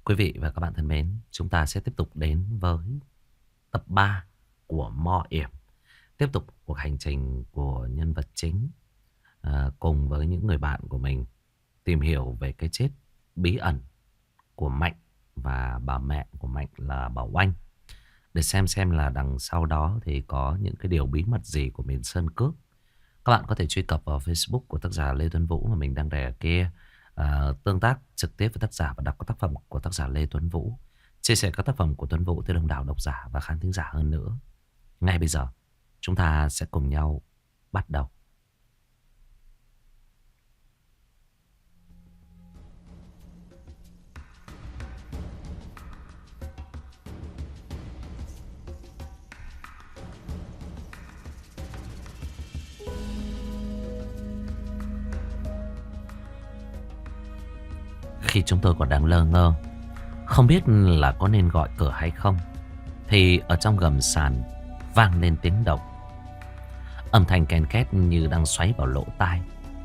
Quý vị và các bạn thân mến, chúng ta sẽ tiếp tục đến với tập 3 của Mo Yểm. Tiếp tục cuộc hành trình của nhân vật chính cùng với những người bạn của mình tìm hiểu về cái chết bí ẩn của Mạnh và bà mẹ của Mạnh là bà Oanh. Để xem là đằng sau đó thì có những cái điều bí mật gì của miền Sơn Cước. Các bạn có thể truy cập vào Facebook của tác giả Lê Tuấn Vũ mà mình đang để ở kia. Tương tác trực tiếp với tác giả và đọc các tác phẩm của tác giả Lê Tuấn Vũ. Chia sẻ các tác phẩm của Tuấn Vũ tới đông đảo độc giả và khán thính giả hơn nữa. Ngay bây giờ chúng ta sẽ cùng nhau bắt đầu. Khi chúng tôi còn đang lơ ngơ, không biết là có nên gọi cửa hay không, thì ở trong gầm sàn vang lên tiếng động. Âm thanh ken két như đang xoáy vào lỗ tai.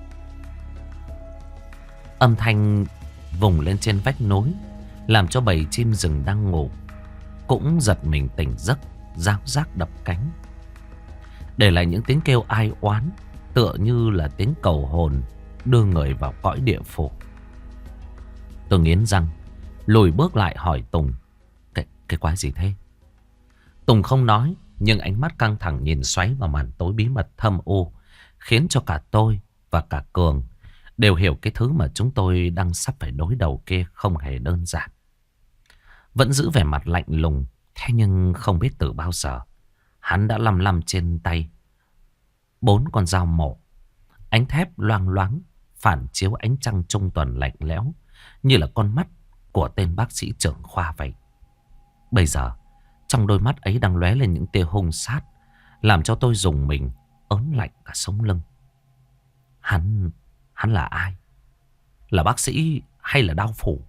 Âm thanh vùng lên trên vách núi, làm cho bầy chim rừng đang ngủ cũng giật mình tỉnh giấc, ráo rác đập cánh. Để lại những tiếng kêu ai oán, tựa như là tiếng cầu hồn đưa người vào cõi địa phủ. Tôi nghiến răng, lùi bước lại hỏi Tùng, cái quái gì thế? Tùng không nói, nhưng ánh mắt căng thẳng nhìn xoáy vào màn tối bí mật thâm u, khiến cho cả tôi và cả Cường đều hiểu cái thứ mà chúng tôi đang sắp phải đối đầu kia không hề đơn giản. Vẫn giữ vẻ mặt lạnh lùng, thế nhưng không biết từ bao giờ hắn đã lăm lăm trên tay 4 con dao mổ. Ánh thép loang loáng phản chiếu ánh trăng trung tuần lạnh lẽo, như là con mắt của tên bác sĩ trưởng khoa vậy. Bây giờ trong đôi mắt ấy đang lóe lên những tia hung sát, làm cho tôi rùng mình, ớn lạnh cả sống lưng. Hắn là ai? Là bác sĩ hay là đao phủ?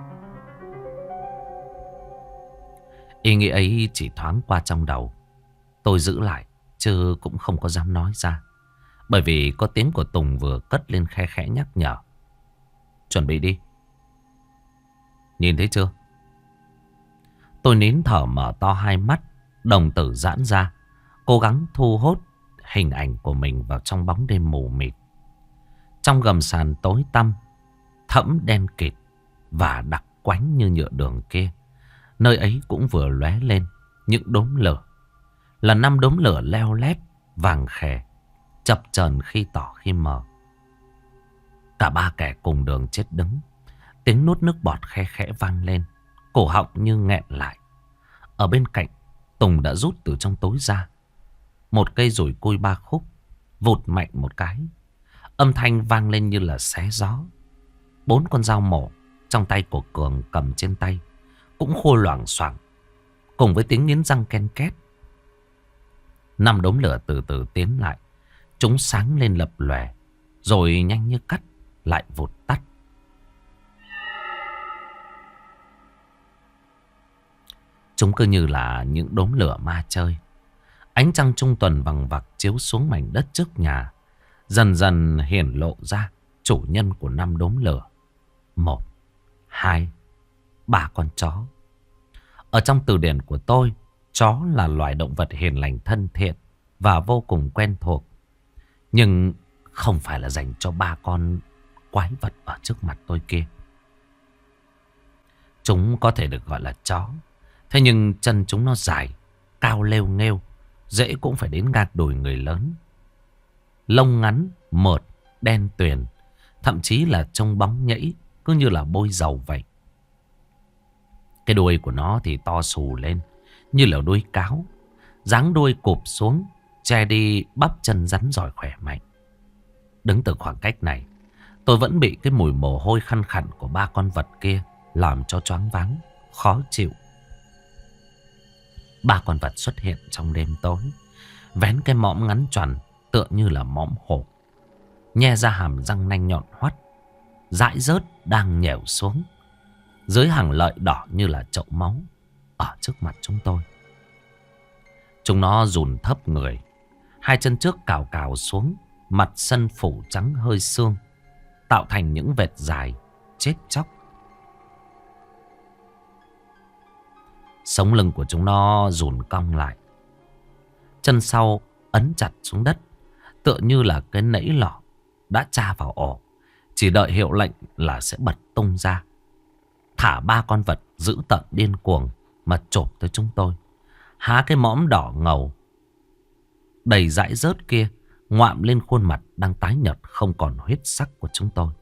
Ý nghĩ ấy chỉ thoáng qua trong đầu. Tôi giữ lại, chứ cũng không có dám nói ra. Bởi vì có tiếng của Tùng vừa cất lên khe khẽ nhắc nhở. Chuẩn bị đi. Nhìn thấy chưa? Tôi nín thở mở to hai mắt, đồng tử giãn ra, cố gắng thu hút hình ảnh của mình vào trong bóng đêm mù mịt. Trong gầm sàn tối tăm, thẫm đen kịt và đặc quánh như nhựa đường kia, nơi ấy cũng vừa lóe lên những đốm lửa. Là 5 đốm lửa leo lét, vàng khè, chập chờn khi tỏ khi mờ. Cả ba kẻ cùng đường chết đứng. Tiếng nuốt nước bọt khe khẽ vang lên, cổ họng như nghẹn lại. Ở bên cạnh, Tùng đã rút từ trong túi ra một cây dùi cui 3 khúc, vụt mạnh một cái. Âm thanh vang lên như là xé gió. 4 con dao mổ trong tay của Cường cầm trên tay cũng khô loảng xoảng, cùng với tiếng nghiến răng ken két. 5 đốm lửa từ từ tiến lại. Chúng sáng lên lập lòe, rồi nhanh như cắt lại vụt tắt. Chúng cứ như là những đốm lửa ma chơi. Ánh trăng trung tuần vằng vặc chiếu xuống mảnh đất trước nhà, dần dần hiển lộ ra chủ nhân của 5 đốm lửa. 1, 2, 3 con chó. Ở trong từ điển của tôi, chó là loài động vật hiền lành thân thiện và vô cùng quen thuộc. Nhưng không phải là dành cho 3 con quái vật ở trước mặt tôi kia. Chúng có thể được gọi là chó, thế nhưng chân chúng nó dài, cao lêu nghêu, dễ cũng phải đến gạt đùi người lớn. Lông ngắn, mượt, đen tuyền, thậm chí là trông bóng nhẫy, cứ như là bôi dầu vậy. Cái đuôi của nó thì to xù lên, như là đuôi cáo. Dáng đuôi cụp xuống, che đi bắp chân rắn giỏi khỏe mạnh. Đứng từ khoảng cách này, tôi vẫn bị cái mùi mồ hôi khăn khặn của 3 con vật kia làm cho choáng váng, khó chịu. 3 con vật xuất hiện trong đêm tối, vén cái mõm ngắn tròn tựa như là mõm hổ, nhe ra hàm răng nanh nhọn hoắt, dãi rớt đang nhèo xuống dưới hàng lợi đỏ như là chậu máu ở trước mặt chúng tôi. Chúng nó dùn thấp người, hai chân trước cào cào xuống, mặt sân phủ trắng hơi xương, tạo thành những vệt dài chết chóc. Sống lưng của chúng nó rùn cong lại. Chân sau ấn chặt xuống đất, tựa như là cái nẫy lọ đã tra vào ổ, chỉ đợi hiệu lệnh là sẽ bật tung ra. Thả ba con vật dữ tợn điên cuồng mà chộp tới chúng tôi. Há cái mõm đỏ ngầu đầy dãi rớt kia ngoạm lên khuôn mặt đang tái nhợt không còn huyết sắc của chúng tôi.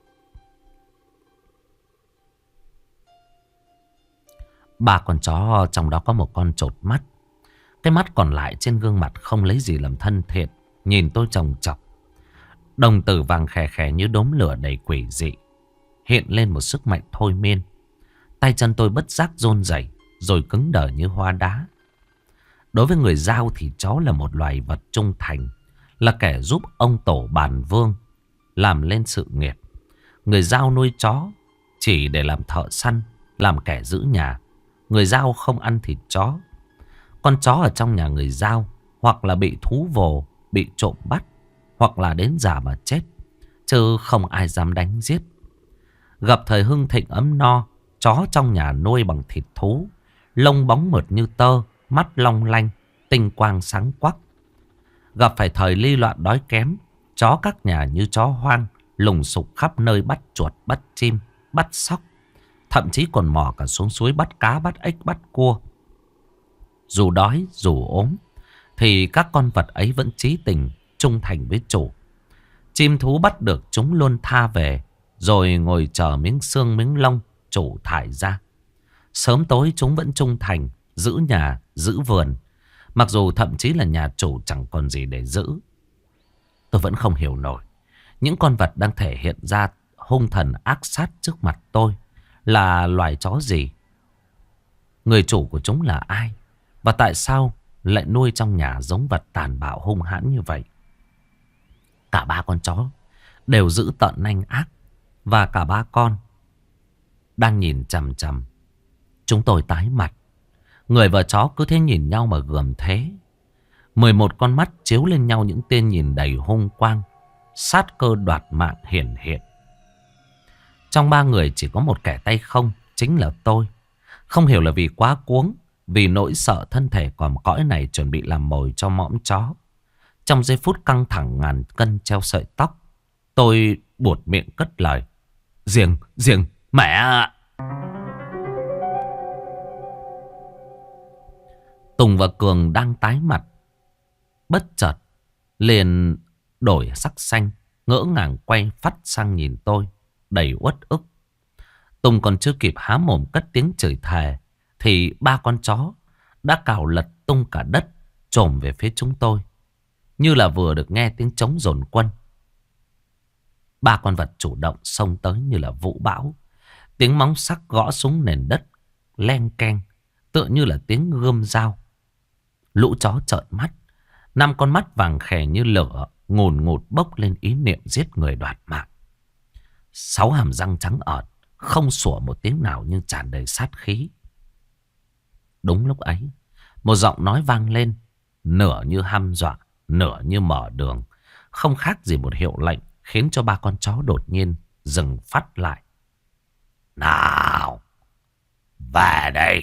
Ba con chó trong đó có một con chột mắt. Cái mắt còn lại trên gương mặt không lấy gì làm thân thiện, nhìn tôi chòng chọc. Đồng tử vàng khè khè như đốm lửa đầy quỷ dị, hiện lên một sức mạnh thôi miên. Tay chân tôi bất giác run rẩy, rồi cứng đờ như hoa đá. Đối với người Dao thì chó là một loài vật trung thành, là kẻ giúp ông tổ bàn vương làm lên sự nghiệp. Người Dao nuôi chó chỉ để làm thợ săn, làm kẻ giữ nhà. Người Dao không ăn thịt chó. Con chó ở trong nhà người Dao hoặc là bị thú vồ, bị trộm bắt, hoặc là đến già mà chết, chứ không ai dám đánh giết. Gặp thời hưng thịnh ấm no, chó trong nhà nuôi bằng thịt thú, lông bóng mượt như tơ, mắt long lanh, tinh quang sáng quắc. Gặp phải thời ly loạn đói kém, chó các nhà như chó hoang, lùng sục khắp nơi bắt chuột, bắt chim, bắt sóc. Thậm chí còn mò cả xuống suối bắt cá, bắt ếch, bắt cua. Dù đói, dù ốm, thì các con vật ấy vẫn chí tình, trung thành với chủ. Chim thú bắt được chúng luôn tha về, rồi ngồi chờ miếng xương miếng lông chủ thải ra. Sớm tối chúng vẫn trung thành, giữ nhà, giữ vườn, mặc dù thậm chí là nhà chủ chẳng còn gì để giữ. Tôi vẫn không hiểu nổi những con vật đang thể hiện ra hung thần ác sát trước mặt tôi là loài chó gì. Người chủ của chúng là ai? Và tại sao lại nuôi trong nhà giống vật tàn bạo hung hãn như vậy? Cả ba con chó đều dữ tợn nanh ác, và cả ba con đang nhìn chằm chằm. Chúng tôi tái mặt. Người và chó cứ thế nhìn nhau mà gườm thế. 11 con mắt chiếu lên nhau những tia nhìn đầy hung quang, sát cơ đoạt mạng hiển hiện. Trong ba người chỉ có một kẻ tay không, chính là tôi. Không hiểu là vì quá cuống, vì nỗi sợ thân thể còm cõi này chuẩn bị làm mồi cho mõm chó. Trong giây phút căng thẳng ngàn cân treo sợi tóc, tôi buột miệng cất lời: Riêng, mẹ ạ! Tùng và Cường đang tái mặt, bất chợt liền đổi sắc xanh, ngỡ ngàng quay phắt sang nhìn tôi, đầy uất ức. Tùng còn chưa kịp há mồm cất tiếng chửi thề, thì ba con chó đã cào lật tung cả đất, chồm về phía chúng tôi, như là vừa được nghe tiếng trống dồn quân. Ba con vật chủ động xông tới như là vũ bão. Tiếng móng sắc gõ xuống nền đất len keng, tựa như là tiếng gươm dao. Lũ chó trợn mắt, 5 con mắt vàng khè như lửa ngùn ngụt bốc lên ý niệm giết người đoạt mạng. 6 hàm răng trắng ợn, không sủa một tiếng nào nhưng tràn đầy sát khí. Đúng lúc ấy, một giọng nói vang lên, nửa như hăm dọa, nửa như mở đường, không khác gì một hiệu lệnh, khiến cho ba con chó đột nhiên dừng phát lại. Nào, về đây!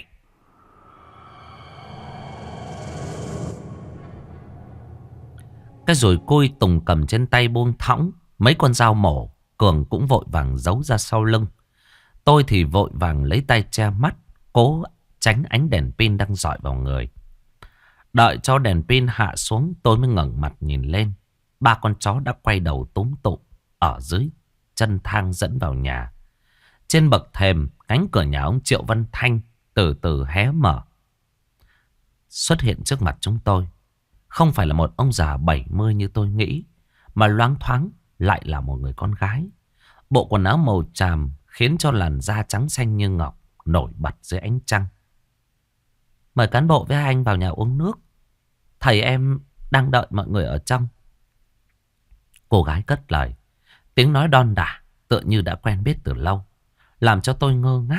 Cái rồi côi Tùng cầm trên tay buông thõng mấy con dao mổ. Cường cũng vội vàng giấu ra sau lưng. Tôi thì vội vàng lấy tay che mắt, cố tránh ánh đèn pin đang rọi vào người. Đợi cho đèn pin hạ xuống, tôi mới ngẩng mặt nhìn lên. Ba con chó đã quay đầu túm tụm ở dưới chân thang dẫn vào nhà. Trên bậc thềm, cánh cửa nhà ông Triệu Văn Thanh từ từ hé mở. Xuất hiện trước mặt chúng tôi không phải là một ông già 70 như tôi nghĩ, mà loáng thoáng lại là một người con gái. Bộ quần áo màu tràm khiến cho làn da trắng xanh như ngọc nổi bật dưới ánh trăng. Mời cán bộ với anh vào nhà uống nước, thầy em đang đợi mọi người ở trong. Cô gái cất lời, tiếng nói đon đả tựa như đã quen biết từ lâu, làm cho tôi ngơ ngác.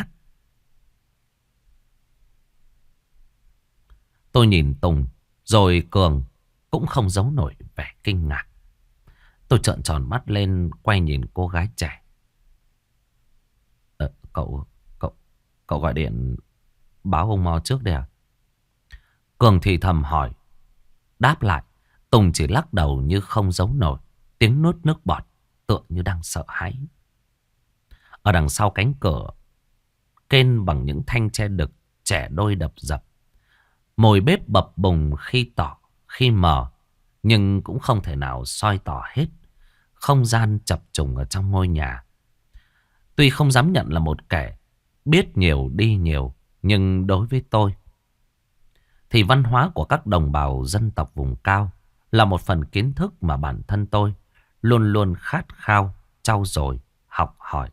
Tôi nhìn Tùng rồi Cường, cũng không giấu nổi vẻ kinh ngạc. Tôi trợn tròn mắt lên, quay nhìn cô gái trẻ. Cậu gọi điện báo ông Mo trước đây à? Cường thì thầm hỏi. Đáp lại, Tùng chỉ lắc đầu như không giấu nổi. Tiếng nuốt nước bọt tựa như đang sợ hãi. Ở đằng sau cánh cửa, kênh bằng những thanh tre đực, trẻ đôi đập dập. Mồi bếp bập bùng khi tỏ, khi mờ, nhưng cũng không thể nào soi tỏ hết không gian chập trùng ở trong ngôi nhà. Tuy không dám nhận là một kẻ biết nhiều đi nhiều, nhưng đối với tôi thì văn hóa của các đồng bào dân tộc vùng cao là một phần kiến thức mà bản thân tôi luôn luôn khát khao, trau dồi, học hỏi.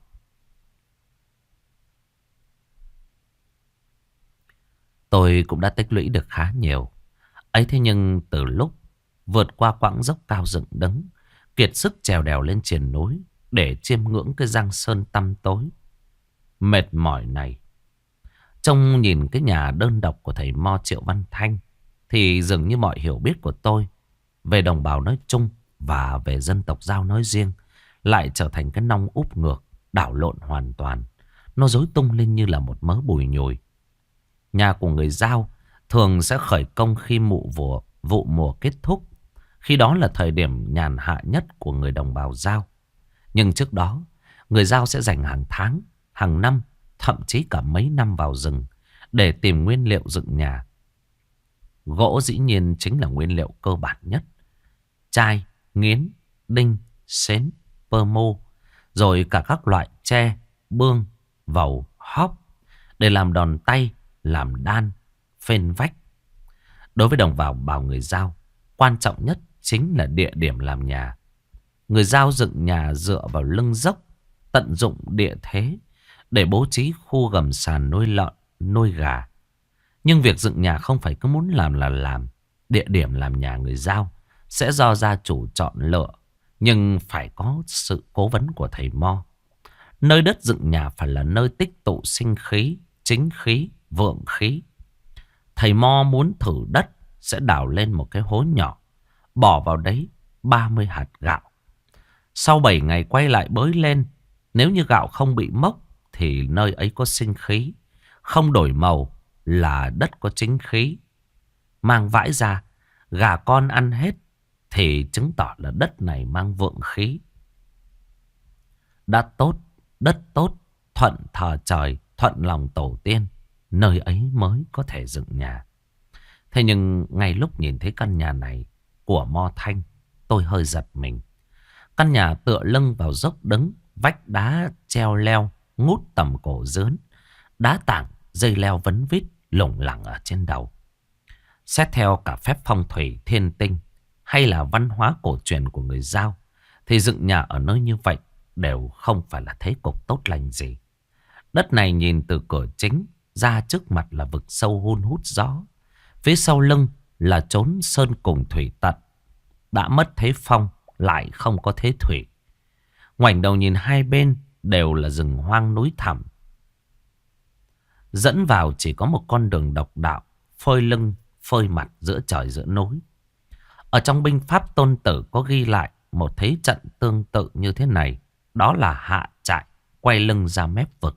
Tôi cũng đã tích lũy được khá nhiều. Ấy thế nhưng từ lúc vượt qua quãng dốc cao dựng đứng, kiệt sức trèo đèo lên triền núi để chiêm ngưỡng cái giang sơn tăm tối mệt mỏi này, trông nhìn cái nhà đơn độc của thầy Mo Triệu Văn Thanh, thì dường như mọi hiểu biết của tôi về đồng bào nói chung và về dân tộc Dao nói riêng lại trở thành cái nong úp ngược, đảo lộn hoàn toàn. Nó rối tung lên như là một mớ bùi nhùi. Nhà của người Dao thường sẽ khởi công khi vụ mùa kết thúc. Khi đó là thời điểm nhàn hạ nhất của người đồng bào Dao. Nhưng trước đó, người Dao sẽ dành hàng tháng, hàng năm, thậm chí cả mấy năm vào rừng để tìm nguyên liệu dựng nhà. Gỗ dĩ nhiên chính là nguyên liệu cơ bản nhất. Chai, nghiến, đinh, sến, pơ mô, rồi cả các loại tre, bương, vầu, hóp để làm đòn tay, làm đan, phên vách. Đối với đồng bào người Dao, quan trọng nhất chính là địa điểm làm nhà. Người Dao dựng nhà dựa vào lưng dốc, tận dụng địa thế để bố trí khu gầm sàn nuôi lợn, nuôi gà. Nhưng việc dựng nhà không phải cứ muốn làm là làm. Địa điểm làm nhà người Dao sẽ do gia chủ chọn lựa, nhưng phải có sự cố vấn của thầy Mo. Nơi đất dựng nhà phải là nơi tích tụ sinh khí, chính khí, vượng khí. Thầy Mo muốn thử đất sẽ đào lên một cái hố nhỏ, bỏ vào đấy 30 hạt gạo. Sau 7 ngày quay lại bới lên. Nếu như gạo không bị mốc thì nơi ấy có sinh khí. Không đổi màu là đất có chính khí. Mang vãi ra, gà con ăn hết thì chứng tỏ là đất này mang vượng khí. Đất tốt, đất tốt, thuận thờ trời, thuận lòng tổ tiên, nơi ấy mới có thể dựng nhà. Thế nhưng ngay lúc nhìn thấy căn nhà này của Mo Thanh, tôi hơi giật mình. Căn nhà tựa lưng vào dốc đứng, vách đá treo leo, ngút tầm cổ dướn. Đá tảng, dây leo vấn vít, lủng lẳng ở trên đầu. Xét theo cả phép phong thủy thiên tinh hay là văn hóa cổ truyền của người Dao, thì dựng nhà ở nơi như vậy đều không phải là thế cục tốt lành gì. Đất này nhìn từ cửa chính ra trước mặt là vực sâu hun hút gió. Phía sau lưng là chốn sơn cùng thủy tận. Đã mất thế phong lại không có thế thủy. Ngoảnh đầu nhìn hai bên đều là rừng hoang núi thẳm. Dẫn vào chỉ có một con đường độc đạo, phơi lưng phơi mặt giữa trời giữa núi. Ở trong binh pháp Tôn Tử có ghi lại một thế trận tương tự như thế này. Đó là hạ trại quay lưng ra mép vực.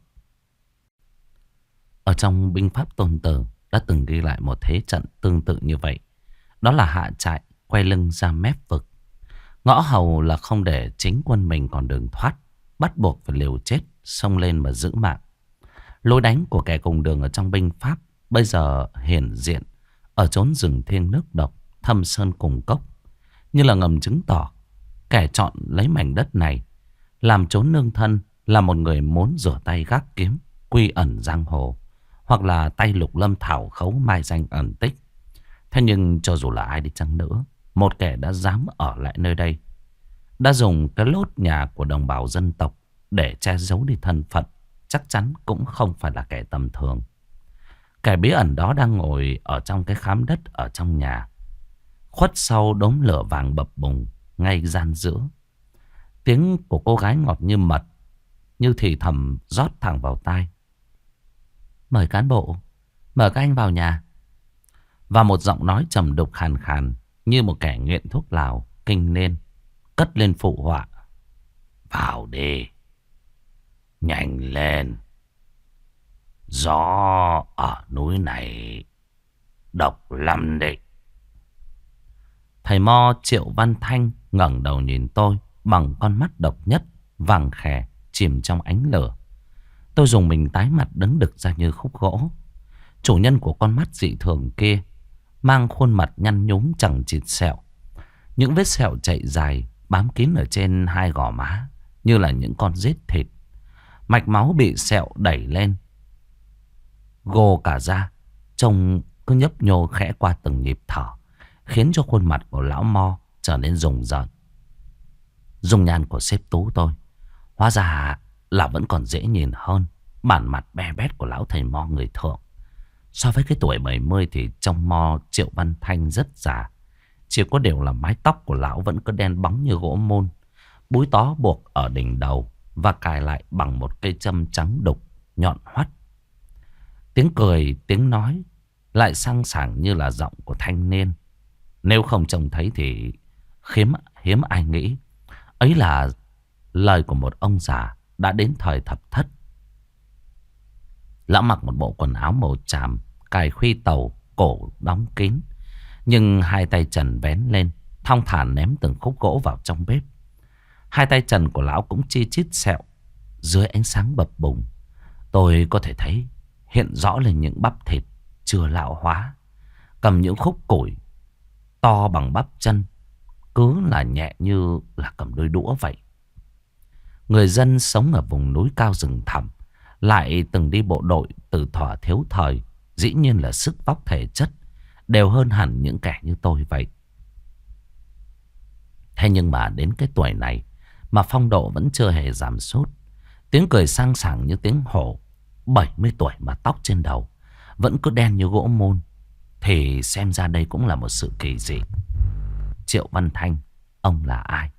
Ở trong binh pháp Tôn Tử đã từng ghi lại một thế trận tương tự như vậy. Đó là hạ trại quay lưng ra mép vực. Ngõ hầu là không để chính quân mình còn đường thoát, bắt buộc phải liều chết xông lên mà giữ mạng. Lối đánh của kẻ cùng đường ở trong binh pháp bây giờ hiển diện ở chốn rừng thiêng nước độc, thâm sơn cùng cốc, như là ngầm chứng tỏ kẻ chọn lấy mảnh đất này làm chốn nương thân là một người muốn rửa tay gác kiếm, quy ẩn giang hồ, hoặc là tay lục lâm thảo khấu mai danh ẩn tích. Thế nhưng cho dù là ai đi chăng nữa, một kẻ đã dám ở lại nơi đây, đã dùng cái lốt nhà của đồng bào dân tộc để che giấu đi thân phận, chắc chắn cũng không phải là kẻ tầm thường. Kẻ bí ẩn đó đang ngồi ở trong cái khám đất ở trong nhà, khuất sau đốm lửa vàng bập bùng ngay gian giữa. Tiếng của cô gái ngọt như mật, như thì thầm rót thẳng vào tai. Mời cán bộ, mời các anh vào nhà. Và một giọng nói trầm đục khàn khàn như một kẻ nghiện thuốc lào kinh niên cất lên phụ họa. Vào đi, nhanh lên. Gió ở núi này độc lắm đấy. Thầy mo Triệu Văn Thanh ngẩng đầu nhìn tôi bằng con mắt độc nhất, vàng khè, chìm trong ánh lửa. Tôi dùng mình tái mặt đứng đực ra như khúc gỗ. Chủ nhân của con mắt dị thường kia mang khuôn mặt nhăn nhúm chẳng chịt sẹo. Những vết sẹo chạy dài bám kín ở trên hai gò má như là những con rết thịt. Mạch máu bị sẹo đẩy lên gồ cả ra, trông cứ nhấp nhô khẽ qua từng nhịp thở, khiến cho khuôn mặt của lão mo trở nên rùng rợn. Dung nhan của sếp Tú tôi hóa ra là vẫn còn dễ nhìn hơn bản mặt be bét của lão thầy mo người thượng. So với cái tuổi 70 thì trong mo Triệu Văn Thanh rất già. Chỉ có điều là mái tóc của lão vẫn cứ đen bóng như gỗ môn, búi tó buộc ở đỉnh đầu và cài lại bằng một cây châm trắng đục nhọn hoắt. Tiếng cười, tiếng nói lại sang sảng như là giọng của thanh niên. Nếu không trông thấy thì hiếm ai nghĩ ấy là lời của một ông già đã đến thời thập thất. Lão mặc một bộ quần áo màu tràm, cài khuy tàu, cổ đóng kín, nhưng hai tay trần vén lên, thong thả ném từng khúc gỗ vào trong bếp. Hai tay trần của lão cũng chi chít sẹo. Dưới ánh sáng bập bùng, tôi có thể thấy hiện rõ lên những bắp thịt chưa lão hóa. Cầm những khúc củi to bằng bắp chân, cứ là nhẹ như là cầm đôi đũa vậy. Người dân sống ở vùng núi cao rừng thẳm, lại từng đi bộ đội từ thuở thiếu thời, dĩ nhiên là sức vóc thể chất đều hơn hẳn những kẻ như tôi vậy. Thế nhưng mà đến cái tuổi này mà phong độ vẫn chưa hề giảm sút. Tiếng cười sang sảng như tiếng hổ. 70 tuổi mà tóc trên đầu vẫn cứ đen như gỗ môn, thì xem ra đây cũng là một sự kỳ dị. Triệu Văn Thanh, ông là ai?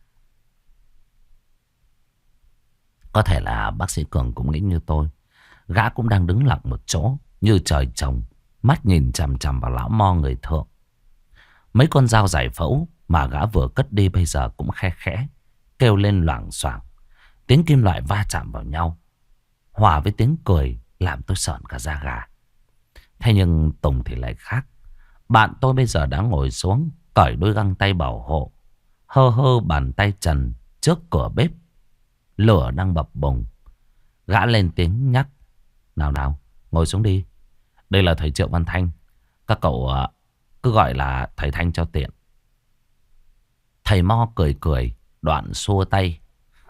Có thể là bác sĩ Cường cũng nghĩ như tôi. Gã cũng đang đứng lặng một chỗ như trời trồng, mắt nhìn chằm chằm vào lão mo người thượng. Mấy con dao giải phẫu mà gã vừa cất đi bây giờ cũng khe khẽ kêu lên loảng xoảng. Tiếng kim loại va chạm vào nhau hòa với tiếng cười làm tôi sợn cả da gà. Thế nhưng Tùng thì lại khác. Bạn tôi bây giờ đã ngồi xuống, cởi đôi găng tay bảo hộ, hơ hơ bàn tay trần trước cửa bếp. Lửa đang bập bùng. Gã lên tiếng nhắc: Nào nào, ngồi xuống đi. Đây là thầy Triệu Văn Thanh. Các cậu cứ gọi là thầy Thanh cho tiện. Thầy mo cười cười, đoạn xua tay.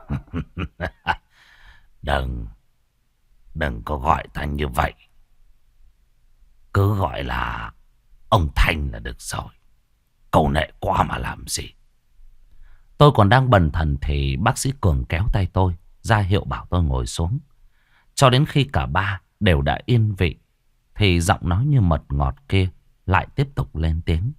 Đừng có gọi ta như vậy. Cứ gọi là ông Thanh là được rồi. Câu nệ quá mà làm gì. Tôi còn đang bần thần thì bác sĩ Cường kéo tay tôi, ra hiệu bảo tôi ngồi xuống. Cho đến khi cả ba đều đã yên vị thì giọng nói như mật ngọt kia lại tiếp tục lên tiếng: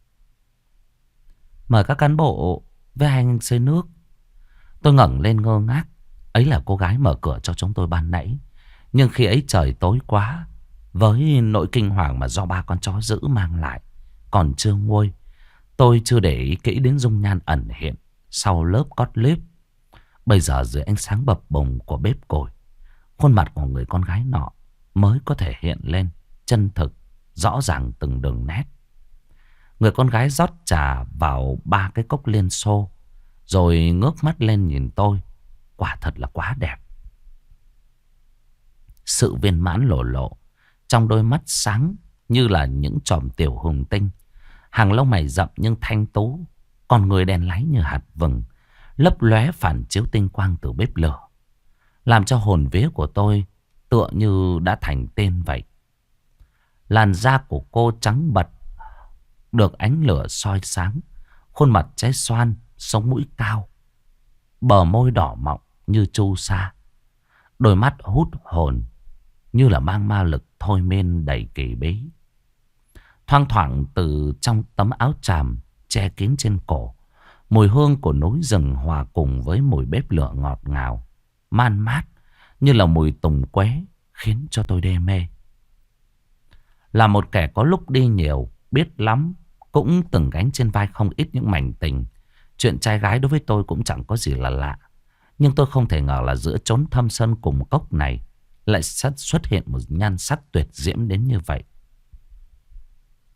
Mời các cán bộ với hai anh xơi nước. Tôi ngẩng lên ngơ ngác. Ấy là cô gái mở cửa cho chúng tôi ban nãy. Nhưng khi ấy trời tối quá, với nỗi kinh hoàng mà do ba con chó dữ mang lại còn chưa nguôi, tôi chưa để ý kỹ đến dung nhan ẩn hiện sau lớp cót lếp. Bây giờ dưới ánh sáng bập bùng của bếp củi, khuôn mặt của người con gái nọ mới có thể hiện lên chân thực, rõ ràng từng đường nét. Người con gái rót trà vào 3 cái cốc liên xô, rồi ngước mắt lên nhìn tôi. Quả thật là quá đẹp. Sự viên mãn lộ lộ trong đôi mắt sáng như là những chòm tiểu hùng tinh. Hàng lông mày rậm nhưng thanh tú, con người đen láy như hạt vừng, lấp lóe phản chiếu tinh quang từ bếp lửa, làm cho hồn vía của tôi tựa như đã thành tên vậy. Làn da của cô trắng bật, được ánh lửa soi sáng. Khuôn mặt trái xoan, sống mũi cao, bờ môi đỏ mọng như chu sa, đôi mắt hút hồn như là mang ma lực thôi miên đầy kỳ bí. Thoang thoảng từ trong tấm áo tràm che kín trên cổ, mùi hương của núi rừng hòa cùng với mùi bếp lửa ngọt ngào, man mát như là mùi tùng quế, khiến cho tôi đê mê. Là một kẻ có lúc đi nhiều, biết lắm, cũng từng gánh trên vai không ít những mảnh tình. Chuyện trai gái đối với tôi cũng chẳng có gì là lạ. Nhưng tôi không thể ngờ là giữa chốn thâm sơn cùng cốc này lại xuất hiện một nhan sắc tuyệt diễm đến như vậy.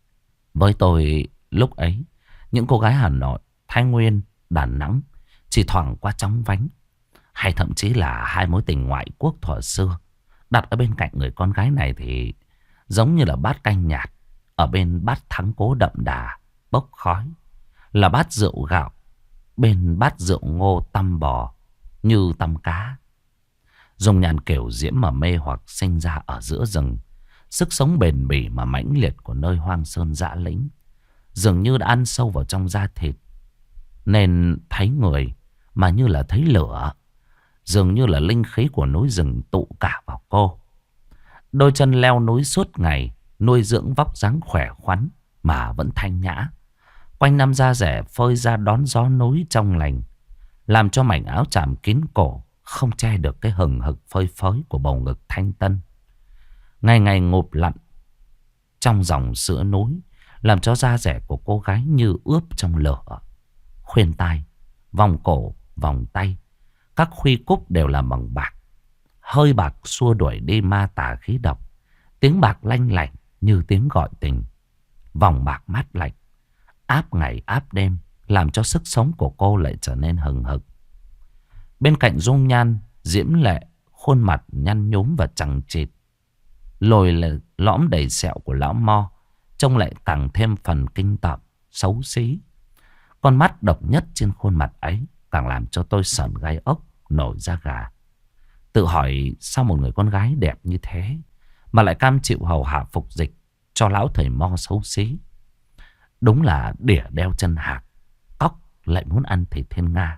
Với tôi lúc ấy, những cô gái Hà Nội, Thái Nguyên, Đà Nẵng chỉ thoảng qua chóng vánh, hay thậm chí là hai mối tình ngoại quốc thuở xưa, đặt ở bên cạnh người con gái này thì giống như là bát canh nhạt ở bên bát thắng cố đậm đà bốc khói, là bát rượu gạo bên bát rượu ngô tăm bò như tăm cá. Dung nhan kiểu diễm mà mê hoặc sinh ra ở giữa rừng, sức sống bền bỉ mà mãnh liệt của nơi hoang sơn dã lĩnh dường như đã ăn sâu vào trong da thịt, nên thấy người mà như là thấy lửa. Dường như là linh khí của núi rừng tụ cả vào cô. Đôi chân leo núi suốt ngày, nuôi dưỡng vóc dáng khỏe khoắn mà vẫn thanh nhã. Quanh năm da rẻ phơi ra đón gió núi trong lành, làm cho mảnh áo chàm kín cổ không che được cái hừng hực phơi phới của bầu ngực thanh tân. Ngày ngày ngụp lặn trong dòng sữa núi, làm cho da rẻ của cô gái như ướp trong lửa. Khuyên tai, vòng cổ, vòng tay, các khuy cúc đều là bằng bạc. Hơi bạc xua đuổi đi ma tà khí độc. Tiếng bạc lanh lảnh như tiếng gọi tình. Vòng bạc mát lạnh, áp ngày áp đêm, làm cho sức sống của cô lại trở nên hừng hực. Bên cạnh dung nhan diễm lệ, khuôn mặt nhăn nhúm và chằng chịt, lồi lõm đầy sẹo của lão Mo trông lại càng thêm phần kinh tởm, xấu xí. Con mắt độc nhất trên khuôn mặt ấy càng làm cho tôi sởn gai ốc, nổi da gà. Tự hỏi sao một người con gái đẹp như thế mà lại cam chịu hầu hạ phục dịch cho lão thầy Mo xấu xí. Đúng là đỉa đeo chân hạc, cóc lại muốn ăn thịt thiên nga.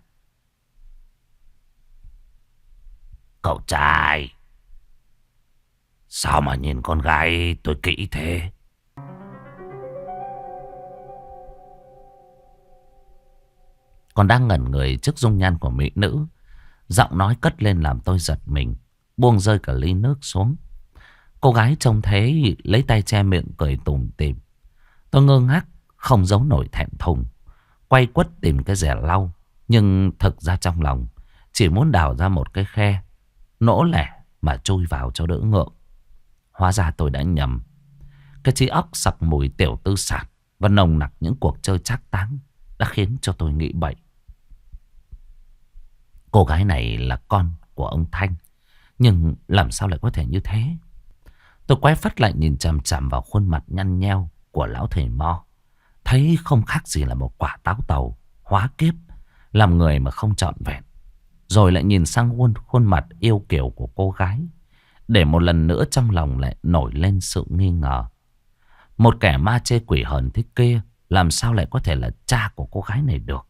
Cậu trai, sao mà nhìn con gái tôi kỹ thế? Còn đang ngẩn người trước dung nhan của mỹ nữ, giọng nói cất lên làm tôi giật mình, buông rơi cả ly nước xuống. Cô gái trông thế lấy tay che miệng cười tủm tỉm. Tôi ngơ ngác không giấu nổi thẹn thùng, quay quất tìm cái rẻ lau. Nhưng thực ra trong lòng chỉ muốn đào ra một cái khe, nỗ lẻ mà chui vào cho đỡ ngượng. Hóa ra tôi đã nhầm. Cái trí óc sặc mùi tiểu tư sản và nồng nặc những cuộc chơi trác táng đã khiến cho tôi nghĩ bậy. Cô gái này là con của ông Thanh, nhưng làm sao lại có thể như thế? Tôi quay phắt lại nhìn chằm chằm vào khuôn mặt nhăn nheo của lão thầy Mo, thấy không khác gì là một quả táo tàu hóa kiếp, làm người mà không trọn vẹn. Rồi lại nhìn sang khuôn mặt yêu kiều của cô gái, để một lần nữa trong lòng lại nổi lên sự nghi ngờ. Một kẻ ma chê quỷ hờn thế kia làm sao lại có thể là cha của cô gái này được?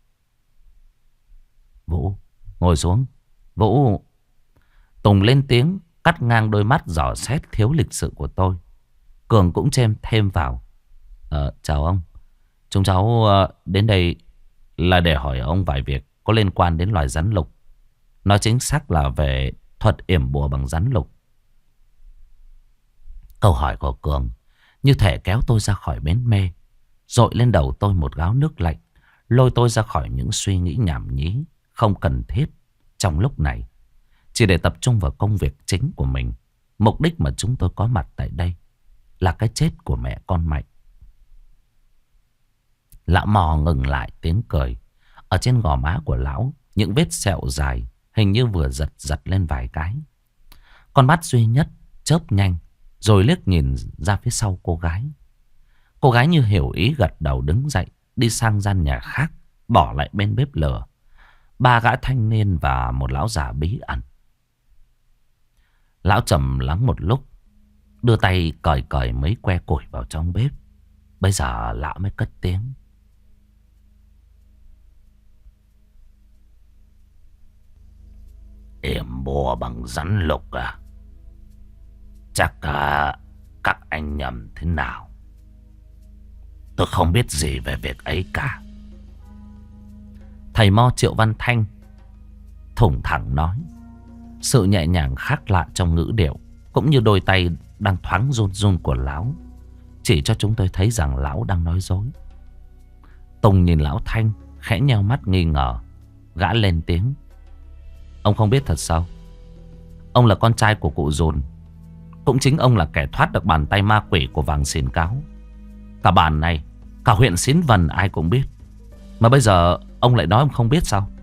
Vũ, ngồi xuống. Vũ. Tùng lên tiếng cắt ngang đôi mắt dò xét thiếu lịch sự của tôi. Cường cũng thêm vào. Chào ông. Chúng cháu đến đây là để hỏi ông vài việc có liên quan đến loài rắn lục. Nói chính xác là về thuật yểm bùa bằng rắn lục. Câu hỏi của Cường như thể kéo tôi ra khỏi bến mê, dội lên đầu tôi một gáo nước lạnh, lôi tôi ra khỏi những suy nghĩ nhảm nhí không cần thiết trong lúc này, chỉ để tập trung vào công việc chính của mình. Mục đích mà chúng tôi có mặt tại đây là cái chết của mẹ con Mạnh. Lão Mò ngừng lại tiếng cười. Ở trên gò má của lão, những vết sẹo dài hình như vừa giật lên vài cái. Con mắt duy nhất chớp nhanh, rồi liếc nhìn ra phía sau cô gái. Cô gái như hiểu ý gật đầu đứng dậy, đi sang gian nhà khác, bỏ lại bên bếp lửa ba gã thanh niên và một lão già bí ẩn. Lão trầm lắng một lúc, đưa tay cởi mấy que củi vào trong bếp. Bây giờ lão mới cất tiếng. Yểm bùa bằng rắn lục à? Chắc các anh nhầm thế nào. Tôi không biết gì về việc ấy cả. Thầy Mo Triệu Văn Thanh thủng thẳng nói, sự nhẹ nhàng khác lạ trong ngữ điệu, cũng như đôi tay đang thoáng run run của lão, chỉ cho chúng tôi thấy rằng lão đang nói dối. Tùng nhìn lão Thanh khẽ nheo mắt nghi ngờ. Gã lên tiếng. Ông không biết thật sao? Ông là con trai của cụ Dồn. Cũng chính ông là kẻ thoát được bàn tay ma quỷ của Vàng Xìn Cáo. Cả bản này Cả huyện Xín Vần ai cũng biết. Mà bây giờ ông lại nói ông không biết sao?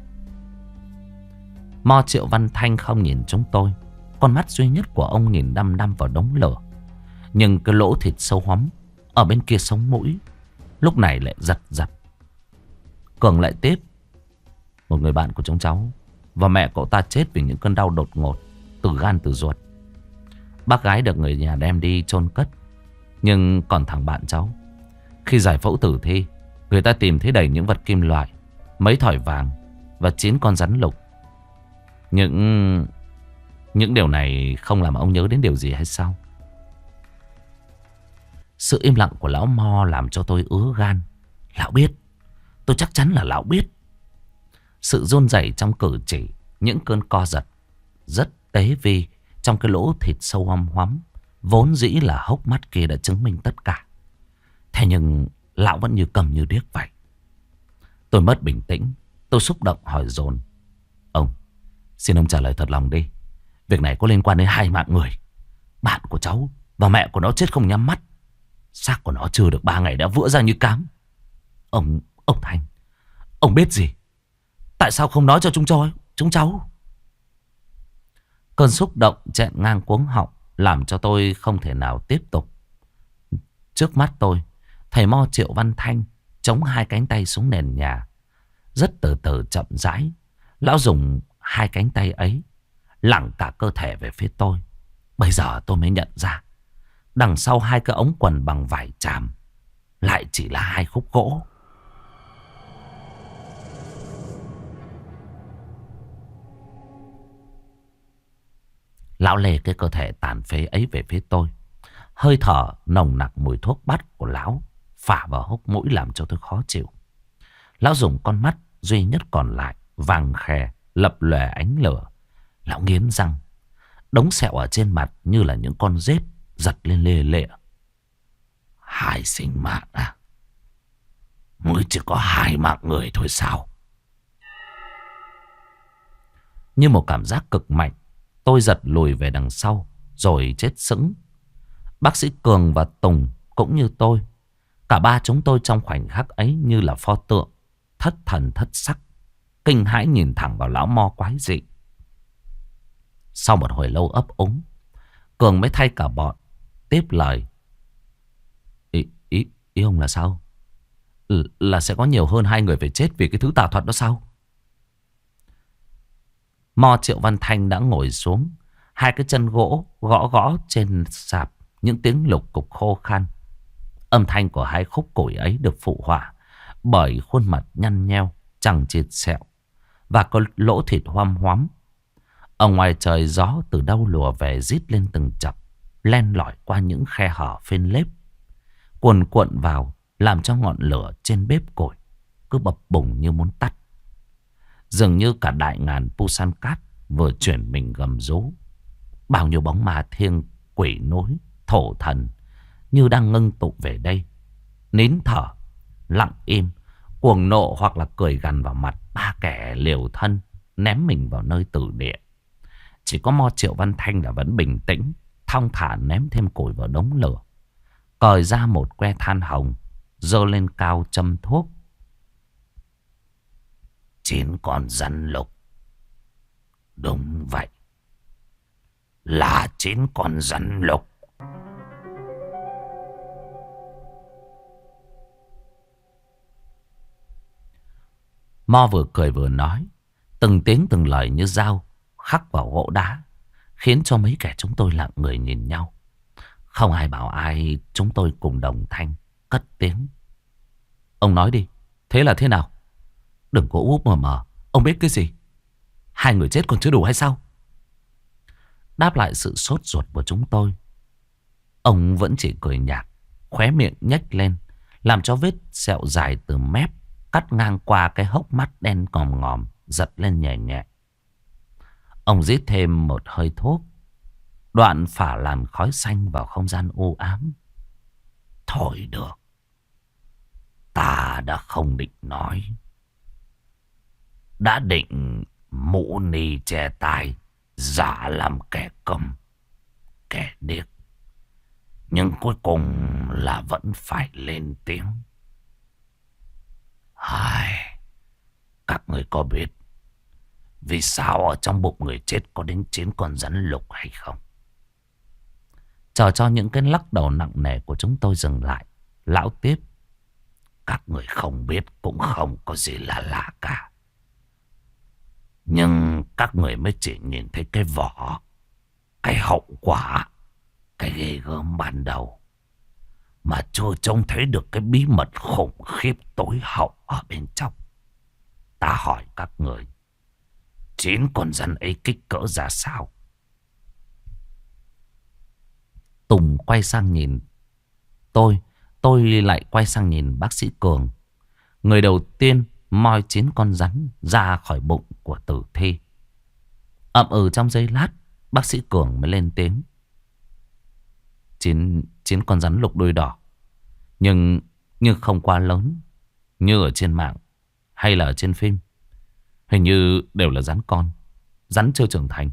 Mo Triệu Văn Thanh không nhìn chúng tôi. Con mắt duy nhất của ông nhìn đăm đăm vào đống lửa. Nhưng cái lỗ thịt sâu hoắm ở bên kia sống mũi lúc này lại giật giật. Cường lại tiếp. Một người bạn của chúng cháu và mẹ cậu ta chết vì những cơn đau đột ngột từ gan từ ruột. Bác gái được người nhà đem đi chôn cất. Nhưng còn thằng bạn cháu, khi giải phẫu tử thi, người ta tìm thấy đầy những vật kim loại, mấy thỏi vàng và 9 con rắn lục. Những điều này không làm ông nhớ đến điều gì hay sao? Sự im lặng của lão Mo làm cho tôi ứa gan. Lão biết. Tôi chắc chắn là lão biết. Sự run rẩy trong cử chỉ, những cơn co giật rất tế vi trong cái lỗ thịt sâu hoăm hoắm vốn dĩ là hốc mắt kia đã chứng minh tất cả. Thế nhưng lão vẫn như cầm như điếc vậy. Tôi mất bình tĩnh. Tôi xúc động hỏi dồn. Ông, xin ông trả lời thật lòng đi. Việc này có liên quan đến 2 mạng người. Bạn của cháu và mẹ của nó chết không nhắm mắt. Xác của nó chưa được 3 ngày đã vữa ra như cám. Ông Thanh, ông biết gì? Tại sao không nói cho chúng cháu? Cơn xúc động chẹn ngang cuống họng làm cho tôi không thể nào tiếp tục. Trước mắt tôi, thầy Mo Triệu Văn Thanh chống 2 cánh tay xuống nền nhà. Rất từ từ chậm rãi, lão dùng 2 cánh tay ấy lẳng cả cơ thể về phía tôi. Bây giờ tôi mới nhận ra, đằng sau 2 cái ống quần bằng vải tràm lại chỉ là 2 khúc gỗ. Lão lê cái cơ thể tàn phế ấy về phía tôi. Hơi thở nồng nặc mùi thuốc bắc của lão phả vào hốc mũi làm cho tôi khó chịu. Lão dùng con mắt duy nhất còn lại vàng khè lập lòe ánh lửa. Lão nghiến răng. Đống sẹo ở trên mặt như là những con rết giật lên lê lệ. 2 sinh mạng à? Mới chỉ có 2 mạng người thôi sao? Như một cảm giác cực mạnh, tôi giật lùi về đằng sau rồi chết sững. Bác sĩ Cường và Tùng cũng như tôi. Cả 3 chúng tôi trong khoảnh khắc ấy như là pho tượng, thất thần thất sắc, kinh hãi nhìn thẳng vào lão Mo quái dị. Sau một hồi lâu ấp úng, Cường mới thay cả bọn tiếp lời. Ý ông là sao? Là sẽ có nhiều hơn 2 người phải chết vì cái thứ tà thuật đó sao? Mo Triệu Văn Thanh đã ngồi xuống, 2 cái chân gỗ gõ gõ trên sạp, những tiếng lục cục khô khan. Âm thanh của 2 khúc củi ấy được phụ họa bởi khuôn mặt nhăn nheo, chằng chịt sẹo và có lỗ thịt hoăm hoắm. Ở ngoài trời gió từ đâu lùa về rít lên từng chập, len lỏi qua những khe hở phên lép, cuồn cuộn vào làm cho ngọn lửa trên bếp củi cứ bập bùng như muốn tắt. Dường như cả đại ngàn Pusan cát vừa chuyển mình gầm rú. Bao nhiêu bóng ma thiêng quỷ nối thổ thần như đang ngưng tụ về đây, nín thở, lặng im, cuồng nộ hoặc là cười gằn vào mặt 3 kẻ liều thân ném mình vào nơi tử địa. Chỉ có Mo Triệu Văn Thanh là vẫn bình tĩnh, thong thả ném thêm củi vào đống lửa, cởi ra một que than hồng, giơ lên cao châm thuốc. 9 con rắn lục. Đúng vậy, là 9 con rắn lục. Mo vừa cười vừa nói, từng tiếng từng lời như dao khắc vào gỗ đá, khiến cho mấy kẻ chúng tôi lặng người nhìn nhau. Không ai bảo ai, chúng tôi cùng đồng thanh cất tiếng. Ông nói đi, thế là thế nào? Đừng có úp mờ mờ. Ông biết cái gì? 2 người chết còn chưa đủ hay sao? Đáp lại sự sốt ruột của chúng tôi, ông vẫn chỉ cười nhạt, khóe miệng nhếch lên, làm cho vết sẹo dài từ mép cắt ngang qua cái hốc mắt đen ngòm ngòm giật lên nhẹ nhẹ. Ông rít thêm một hơi thuốc, đoạn phả làn khói xanh vào không gian u ám. Thôi được, ta đã không định nói. Đã định mũ ni che tai, giả làm kẻ câm, kẻ điếc. Nhưng cuối cùng là vẫn phải lên tiếng. Ai, các người có biết vì sao ở trong bụng người chết có đến 9 con rắn lục hay không? Chờ cho những cái lắc đầu nặng nề của chúng tôi dừng lại, lão tiếp. Các người không biết cũng không có gì là lạ cả. Nhưng các người mới chỉ nhìn thấy cái vỏ, cái hậu quả, cái ghê gớm ban đầu, mà chưa trông thấy được cái bí mật khủng khiếp tối hậu ở bên trong. Ta hỏi các người, 9 con rắn ấy kích cỡ ra sao? Tùng quay sang nhìn tôi lại quay sang nhìn bác sĩ Cường. Người đầu tiên moi 9 con rắn ra khỏi bụng của tử thi. Ậm ừ trong giây lát, bác sĩ Cường mới lên tiếng. Chín con rắn lục đuôi đỏ, nhưng không quá lớn như ở trên mạng hay là ở trên phim. Hình như đều là rắn con, rắn chưa trưởng thành.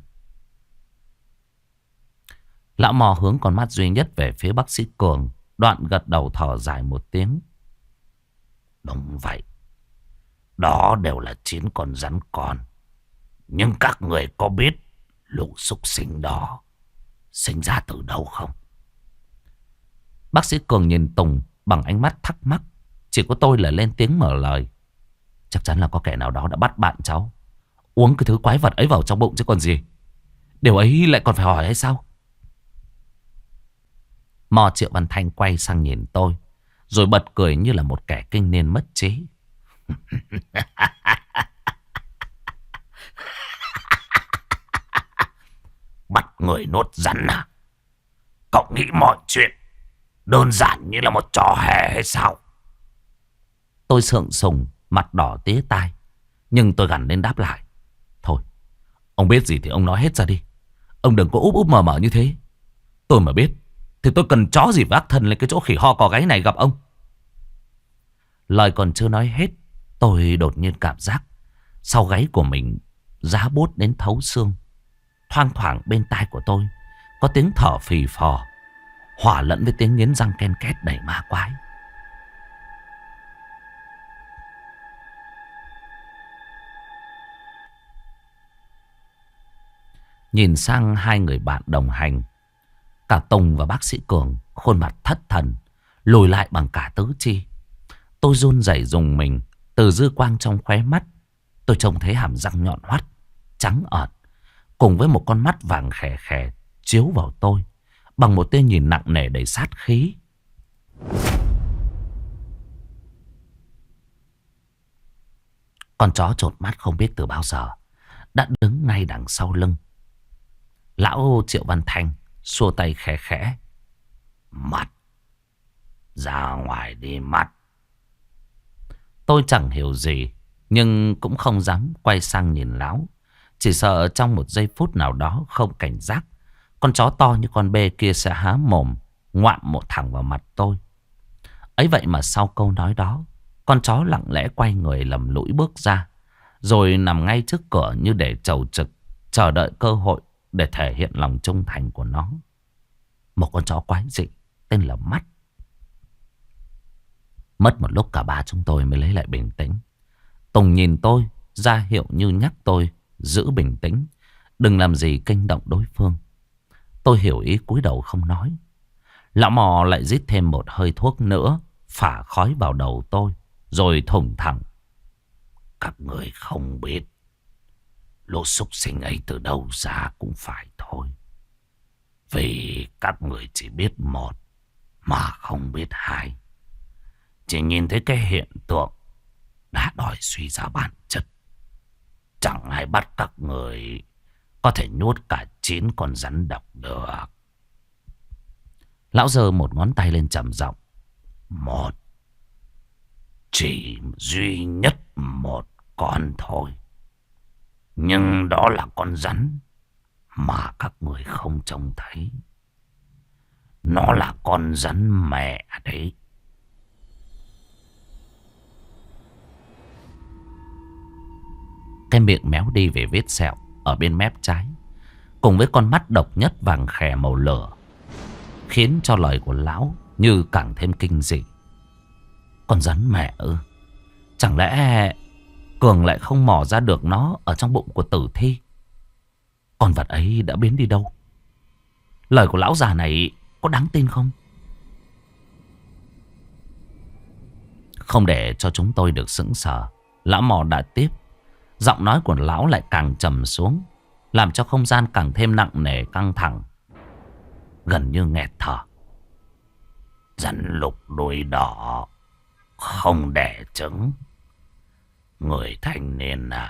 Lão mò hướng con mắt duy nhất về phía bác sĩ Cường, đoạn gật đầu thở dài một tiếng. Đúng vậy, đó đều là 9 con rắn con. Nhưng các người có biết lũ súc sinh đó sinh ra từ đâu không? Bác sĩ Cường nhìn Tùng bằng ánh mắt thắc mắc. Chỉ có tôi là lên tiếng mở lời. Chắc chắn là có kẻ nào đó đã bắt bạn cháu uống cái thứ quái vật ấy vào trong bụng chứ còn gì. Điều ấy lại còn phải hỏi hay sao? Mò Triệu Văn Thanh quay sang nhìn tôi, rồi bật cười như là một kẻ kinh niên mất trí. Bắt người nuốt rắn à? Cậu nghĩ mọi chuyện đơn giản như là một trò hề hay sao? Tôi sượng sùng, mặt đỏ tía tai, nhưng tôi gằn lên đáp lại. Thôi, ông biết gì thì ông nói hết ra đi. Ông đừng có úp úp mờ mờ như thế. Tôi mà biết thì tôi cần chó gì vác thân lên cái chỗ khỉ ho cò gáy này gặp ông. Lời còn chưa nói hết, tôi đột nhiên cảm giác sau gáy của mình giá buốt đến thấu xương. Thoang thoảng bên tai của tôi có tiếng thở phì phò, hòa lẫn với tiếng nghiến răng ken két đầy ma quái. Nhìn sang hai người bạn đồng hành, cả Tùng và bác sĩ Cường khuôn mặt thất thần, lùi lại bằng cả tứ chi. Tôi run rẩy rùng mình. Từ dư quang trong khóe mắt, tôi trông thấy hàm răng nhọn hoắt, trắng ợt, cùng với một con mắt vàng khè khè chiếu vào tôi bằng một tia nhìn nặng nề đầy sát khí. Con chó chột mắt không biết từ bao giờ đã đứng ngay đằng sau lưng. Lão Triệu Văn Thanh xua tay khẽ khẽ. Mắt, ra ngoài đi mắt. Tôi chẳng hiểu gì, nhưng cũng không dám quay sang nhìn lão. Chỉ sợ trong một giây phút nào đó không cảnh giác, con chó to như con bê kia sẽ há mồm ngoạm một thẳng vào mặt tôi. Ấy vậy mà sau câu nói đó, con chó lặng lẽ quay người lầm lũi bước ra, rồi nằm ngay trước cửa như để chầu trực, chờ đợi cơ hội để thể hiện lòng trung thành của nó. Một con chó quái dị tên là Mắt. Mất một lúc cả ba chúng tôi mới lấy lại bình tĩnh. Tùng nhìn tôi, ra hiệu như nhắc tôi giữ bình tĩnh, đừng làm gì kinh động đối phương. Tôi hiểu ý cúi đầu không nói. Lão mò lại rít thêm một hơi thuốc nữa, phả khói vào đầu tôi, rồi thủng thẳng. Các người không biết lũ súc sinh ấy từ đâu ra cũng phải thôi. Vì các người chỉ biết một mà không biết hai. Chỉ nhìn thấy cái hiện tượng đã đòi suy ra bản chất. Chẳng ai bắt các người có thể nuốt cả 9 con rắn độc được. Lão giơ một ngón tay lên trầm giọng. Một, chỉ duy nhất một con thôi. Nhưng đó là con rắn mà các người không trông thấy. Nó là con rắn mẹ đấy. Cái miệng méo đi về vết sẹo ở bên mép trái, cùng với con mắt độc nhất vàng khè màu lửa, khiến cho lời của lão như càng thêm kinh dị. Con rắn mẹ ư? Chẳng lẽ Cường lại không mò ra được nó ở trong bụng của tử thi? Con vật ấy đã biến đi đâu? Lời của lão già này có đáng tin không? Không để cho chúng tôi được sững sờ, lão mò đã tiếp. Giọng nói của lão lại càng trầm xuống, làm cho không gian càng thêm nặng nề căng thẳng, gần như nghẹt thở. Rắn lục đuôi đỏ không đẻ trứng. Người thanh niên à,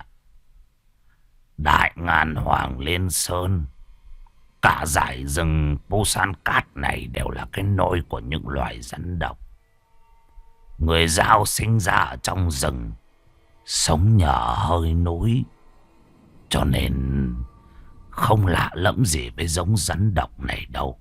Đại Ngàn Hoàng Liên Sơn, cả dải rừng Busan Cát này đều là cái nôi của những loài rắn độc. Người Dao sinh ra ở trong rừng, sống nhờ hơi núi, cho nên không lạ lẫm gì với giống rắn độc này đâu.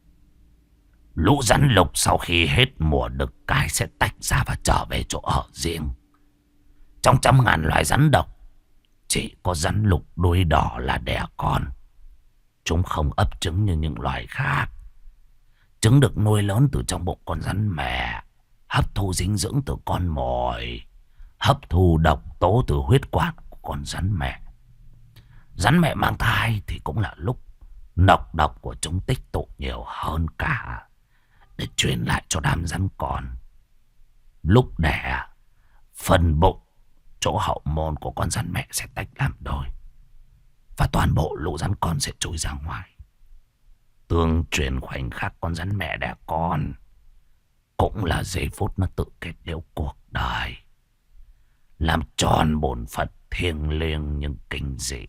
Lũ rắn lục sau khi hết mùa đực cái sẽ tách ra và trở về chỗ ở riêng. Trong trăm ngàn loài rắn độc, chỉ có rắn lục đuôi đỏ là đẻ con. Chúng không ấp trứng như những loài khác. Trứng được nuôi lớn từ trong bụng con rắn mẹ, hấp thu dinh dưỡng từ con mồi, hấp thu độc tố từ huyết quản của con rắn mẹ. Rắn mẹ mang thai thì cũng là lúc nọc độc của chúng tích tụ nhiều hơn cả, để truyền lại cho đám rắn con. Lúc đẻ, phần bụng, chỗ hậu môn của con rắn mẹ sẽ tách làm đôi, và toàn bộ lũ rắn con sẽ trôi ra ngoài. Tương truyền khoảnh khắc con rắn mẹ đẻ con cũng là giây phút nó tự kết liễu cuộc đời, làm tròn bổn phận thiêng liêng nhưng kinh dị.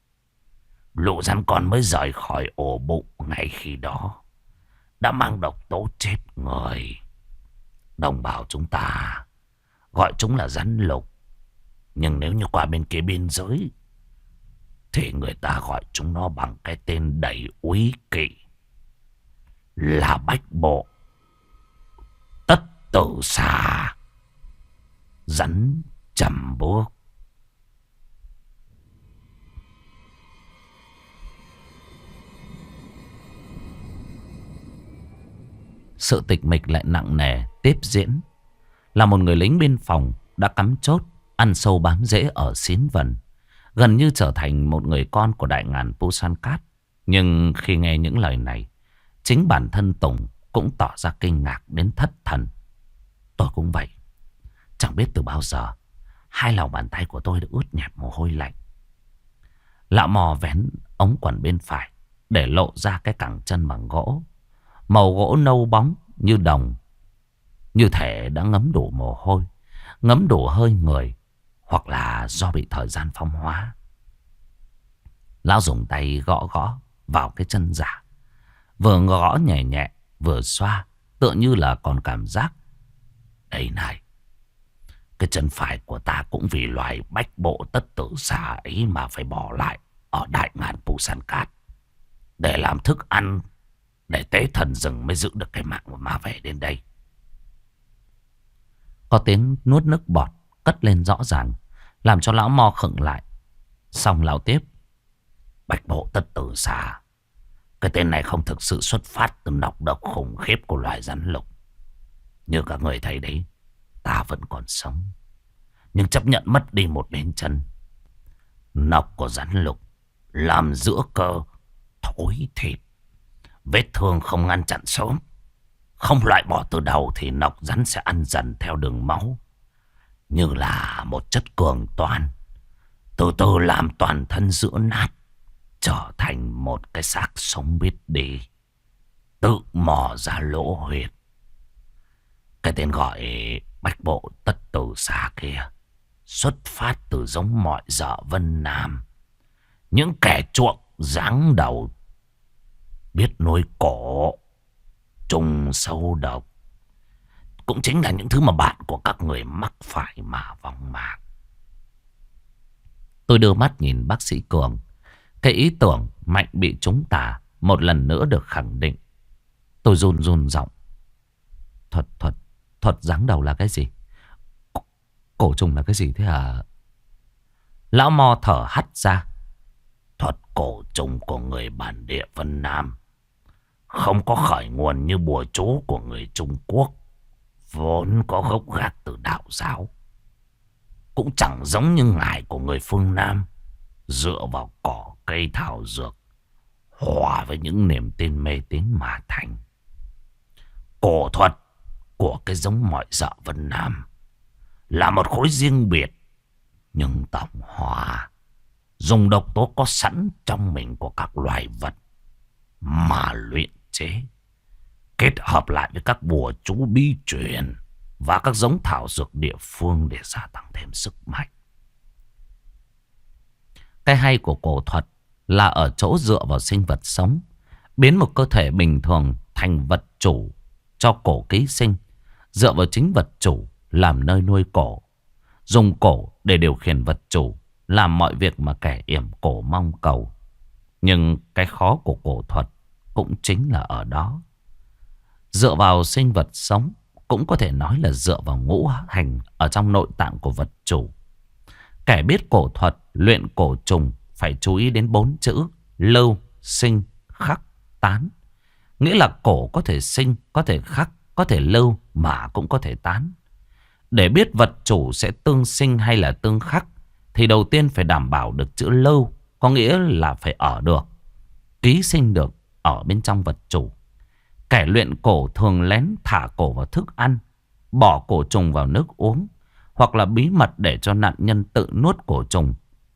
Lũ rắn con mới rời khỏi ổ bụng ngay khi đó đã mang độc tố chết người. Đồng bào chúng ta gọi chúng là rắn lục, nhưng nếu như qua bên kia biên giới thì người ta gọi chúng nó bằng cái tên đầy úy kỵ là bách bộ tất tử xà, rắn chầm bước. Sự tịch mịch lại nặng nề tiếp diễn. Là một người lính biên phòng đã cắm chốt, ăn sâu bám rễ ở Xín Vần, gần như trở thành một người con của Đại Ngàn Busan Cát. Nhưng khi nghe những lời này, chính bản thân Tùng cũng tỏ ra kinh ngạc đến thất thần. Tôi cũng vậy. Chẳng biết từ bao giờ hai lòng bàn tay của tôi đã ướt nhẹp mồ hôi lạnh. Lão mò vén ống quần bên phải để lộ ra cái cẳng chân bằng gỗ. Màu gỗ nâu bóng như đồng, như thể đã ngấm đủ mồ hôi, ngấm đủ hơi người, hoặc là do bị thời gian phong hóa. Lão dùng tay gõ gõ vào cái chân giả, vừa gõ nhẹ nhẹ vừa xoa, tựa như là còn cảm giác. Đây này, cái chân phải của ta cũng vì loài bách bộ tất tử xà ấy mà phải bỏ lại ở Đại Ngàn Busan Cát để làm thức ăn, để tế thần rừng mới giữ được cái mạng mà về đến đây. Có tiếng nuốt nước bọt cất lên rõ ràng, làm cho lão mo khựng lại. Xong lão tiếp. Bách bộ tất tử xà, cái tên này không thực sự xuất phát từ nọc độc khủng khiếp của loài rắn lục. Như các người thấy đấy, ta vẫn còn sống, nhưng chấp nhận mất đi một bên chân. Nọc của rắn lục làm giữa cơ thối thịt. Vết thương không ngăn chặn sớm, không loại bỏ từ đầu thì nọc rắn sẽ ăn dần theo đường máu, như là một chất cường toan, từ từ làm toàn thân giữa nát, trở thành một cái xác sống biết đi, tự mò ra lỗ huyệt. Cái tên gọi bách bộ tất tử xà kia xuất phát từ giống mọi dợ Vân Nam, những kẻ chuộng giáng đầu, biết nuôi cổ, trùng sâu độc, cũng chính là những thứ mà bạn của các người mắc phải mà vong mạng. Tôi đưa mắt nhìn bác sĩ Cường. Cái ý tưởng Mạnh bị trúng tà một lần nữa được khẳng định. Tôi run run giọng. Thuật giáng đầu là cái gì? Cổ trùng là cái gì thế hả? Lão mo thở hắt ra. Thuật cổ trùng của người bản địa Vân Nam không có khởi nguồn như bùa chú của người Trung Quốc, vốn có gốc gác từ đạo giáo. cũng chẳng giống như ngải của người phương Nam, dựa vào cỏ cây thảo dược hòa với những niềm tin mê tín mà thành. Cổ thuật của cái giống mọi dợ Vân Nam là một khối riêng biệt, nhưng tổng hòa dùng độc tố có sẵn trong mình của các loài vật mà luyện chế, kết hợp lại với các bùa chú bí truyền và các giống thảo dược địa phương để gia tăng thêm sức mạnh. Cái hay của cổ thuật là ở chỗ dựa vào sinh vật sống, biến một cơ thể bình thường thành vật chủ cho cổ ký sinh, dựa vào chính vật chủ làm nơi nuôi cổ, dùng cổ để điều khiển vật chủ, làm mọi việc mà kẻ yểm cổ mong cầu. Nhưng cái khó của cổ thuật cũng chính là ở đó. Dựa vào sinh vật sống cũng có thể nói là dựa vào ngũ hành ở trong nội tạng của vật chủ. Kẻ biết cổ thuật luyện cổ trùng phải chú ý đến 4 chữ: lưu, sinh, khắc, tán. Nghĩa là cổ có thể sinh, có thể khắc, có thể lưu mà cũng có thể tán. Để biết vật chủ sẽ tương sinh hay là tương khắc thì đầu tiên phải đảm bảo được chữ lưu, có nghĩa là phải ở được, ký sinh được ở bên trong vật chủ. Kẻ luyện cổ thường lén thả cổ vào thức ăn, bỏ cổ trùng vào nước uống, hoặc là bí mật để cho nạn nhân tự nuốt cổ trùng.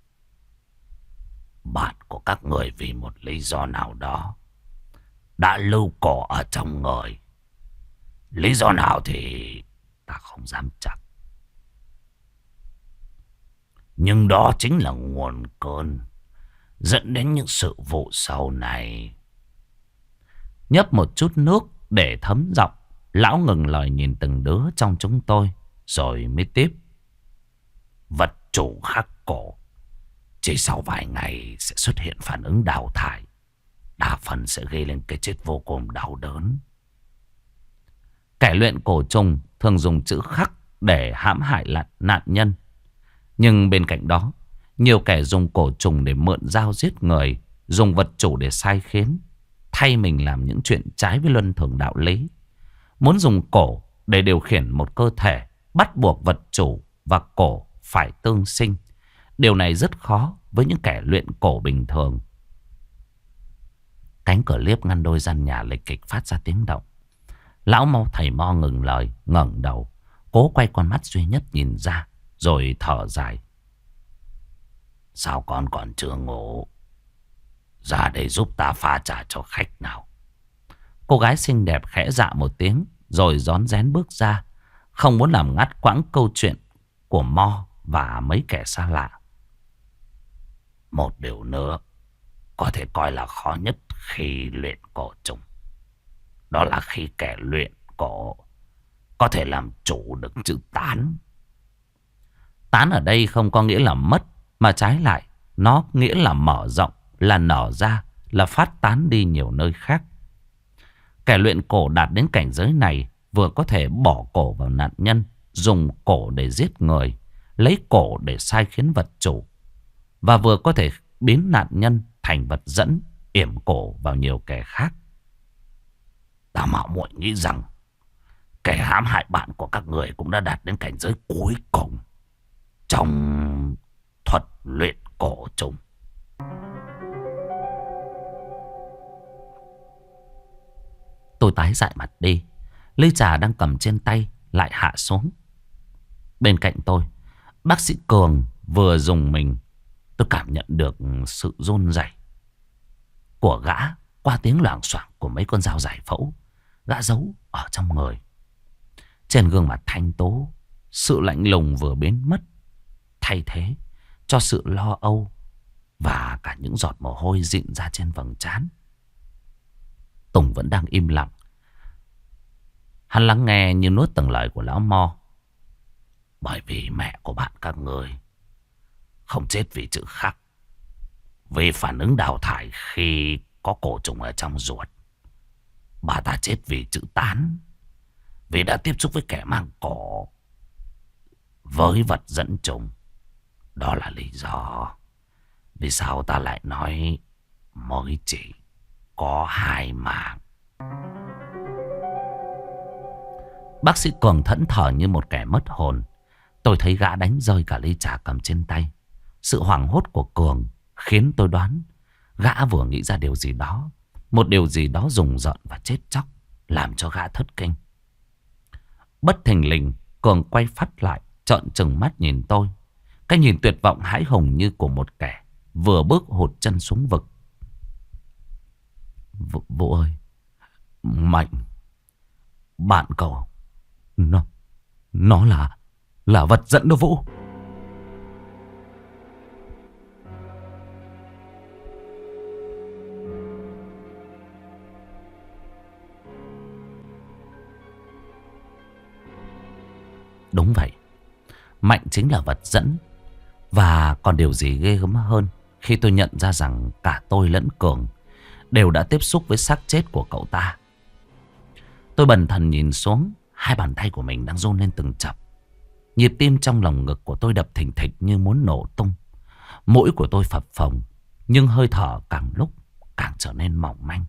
Bạn của các người vì một lý do nào đó đã lưu cổ ở trong người. Lý do nào thì ta không dám chắc, nhưng đó chính là nguồn cơn dẫn đến những sự vụ sau này. Nhấp một chút nước để thấm giọng, lão ngừng lời nhìn từng đứa trong chúng tôi rồi mới tiếp. Vật chủ khắc cổ chỉ sau vài ngày sẽ xuất hiện phản ứng đào thải, đa phần sẽ gây lên cái chết vô cùng đau đớn. Kẻ luyện cổ trùng thường dùng chữ khắc để hãm hại nạn nhân. Nhưng bên cạnh đó, nhiều kẻ dùng cổ trùng để mượn dao giết người, dùng vật chủ để sai khiến, thay mình làm những chuyện trái với luân thường đạo lý. Muốn dùng cổ để điều khiển một cơ thể, bắt buộc vật chủ và cổ phải tương sinh. Điều này rất khó với những kẻ luyện cổ bình thường. Cánh cửa liếp ngăn đôi gian nhà lịch kịch phát ra tiếng động. Lão mau thầy mo ngừng lời, ngẩng đầu, cố quay con mắt duy nhất nhìn ra, rồi thở dài. Sao con còn chưa ngủ? Ra đây giúp ta pha trà cho khách nào. Cô gái xinh đẹp khẽ dạ một tiếng, rồi rón rén bước ra, không muốn làm ngắt quãng câu chuyện của Mo và mấy kẻ xa lạ. Một điều nữa có thể coi là khó nhất khi luyện cổ trùng, đó là khi kẻ luyện cổ có thể làm chủ được chữ tán. Tán ở đây không có nghĩa là mất, mà trái lại nó nghĩa là mở rộng, là nở ra, là phát tán đi nhiều nơi khác. Kẻ luyện cổ đạt đến cảnh giới này vừa có thể bỏ cổ vào nạn nhân, dùng cổ để giết người, lấy cổ để sai khiến vật chủ, và vừa có thể biến nạn nhân thành vật dẫn, yểm cổ vào nhiều kẻ khác. Ta mạo muội nghĩ rằng kẻ hãm hại bạn của các người cũng đã đạt đến cảnh giới cuối cùng trong thuật luyện cổ trùng. Tôi tái dại mặt đi. Ly trà đang cầm trên tay lại hạ xuống. Bên cạnh tôi, bác sĩ Cường vừa dùng mình. Tôi cảm nhận được sự run rẩy của gã qua tiếng loảng xoảng của mấy con dao giải phẫu gã giấu ở trong người. Trên gương mặt thanh tố, sự lạnh lùng vừa biến mất, thay thế cho sự lo âu và cả những giọt mồ hôi rịn ra trên vầng trán. Tùng vẫn đang im lặng. Hắn lắng nghe như nuốt từng lời của lão Mo. Bởi vì mẹ của bạn các người không chết vì chữ khắc, vì phản ứng đào thải khi có cổ trùng ở trong ruột. Bà ta chết vì chữ tán, vì đã tiếp xúc với kẻ mang cổ, với vật dẫn trùng. Đó là lý do vì sao ta lại nói mới chỉ có 2 mạng. Bác sĩ Cường thẫn thờ như một kẻ mất hồn. Tôi thấy gã đánh rơi cả ly trà cầm trên tay. Sự hoảng hốt của Cường khiến tôi đoán gã vừa nghĩ ra điều gì đó. Một điều gì đó rùng rợn và chết chóc, làm cho gã thất kinh. Bất thình lình, Cường quay phắt lại, trợn trừng mắt nhìn tôi. Cái nhìn tuyệt vọng hãi hùng như của một kẻ vừa bước hụt chân xuống vực. Vũ ơi, Mạnh, bạn cậu, nó là vật dẫn đó Vũ. Đúng vậy, Mạnh chính là vật dẫn. Và còn điều gì ghê gớm hơn khi tôi nhận ra rằng cả tôi lẫn Cường đều đã tiếp xúc với xác chết của cậu ta. Tôi bần thần nhìn xuống, hai bàn tay của mình đang run lên từng chập. Nhịp tim trong lòng ngực của tôi đập thình thịch như muốn nổ tung. Mũi của tôi phập phồng, nhưng hơi thở càng lúc càng trở nên mỏng manh.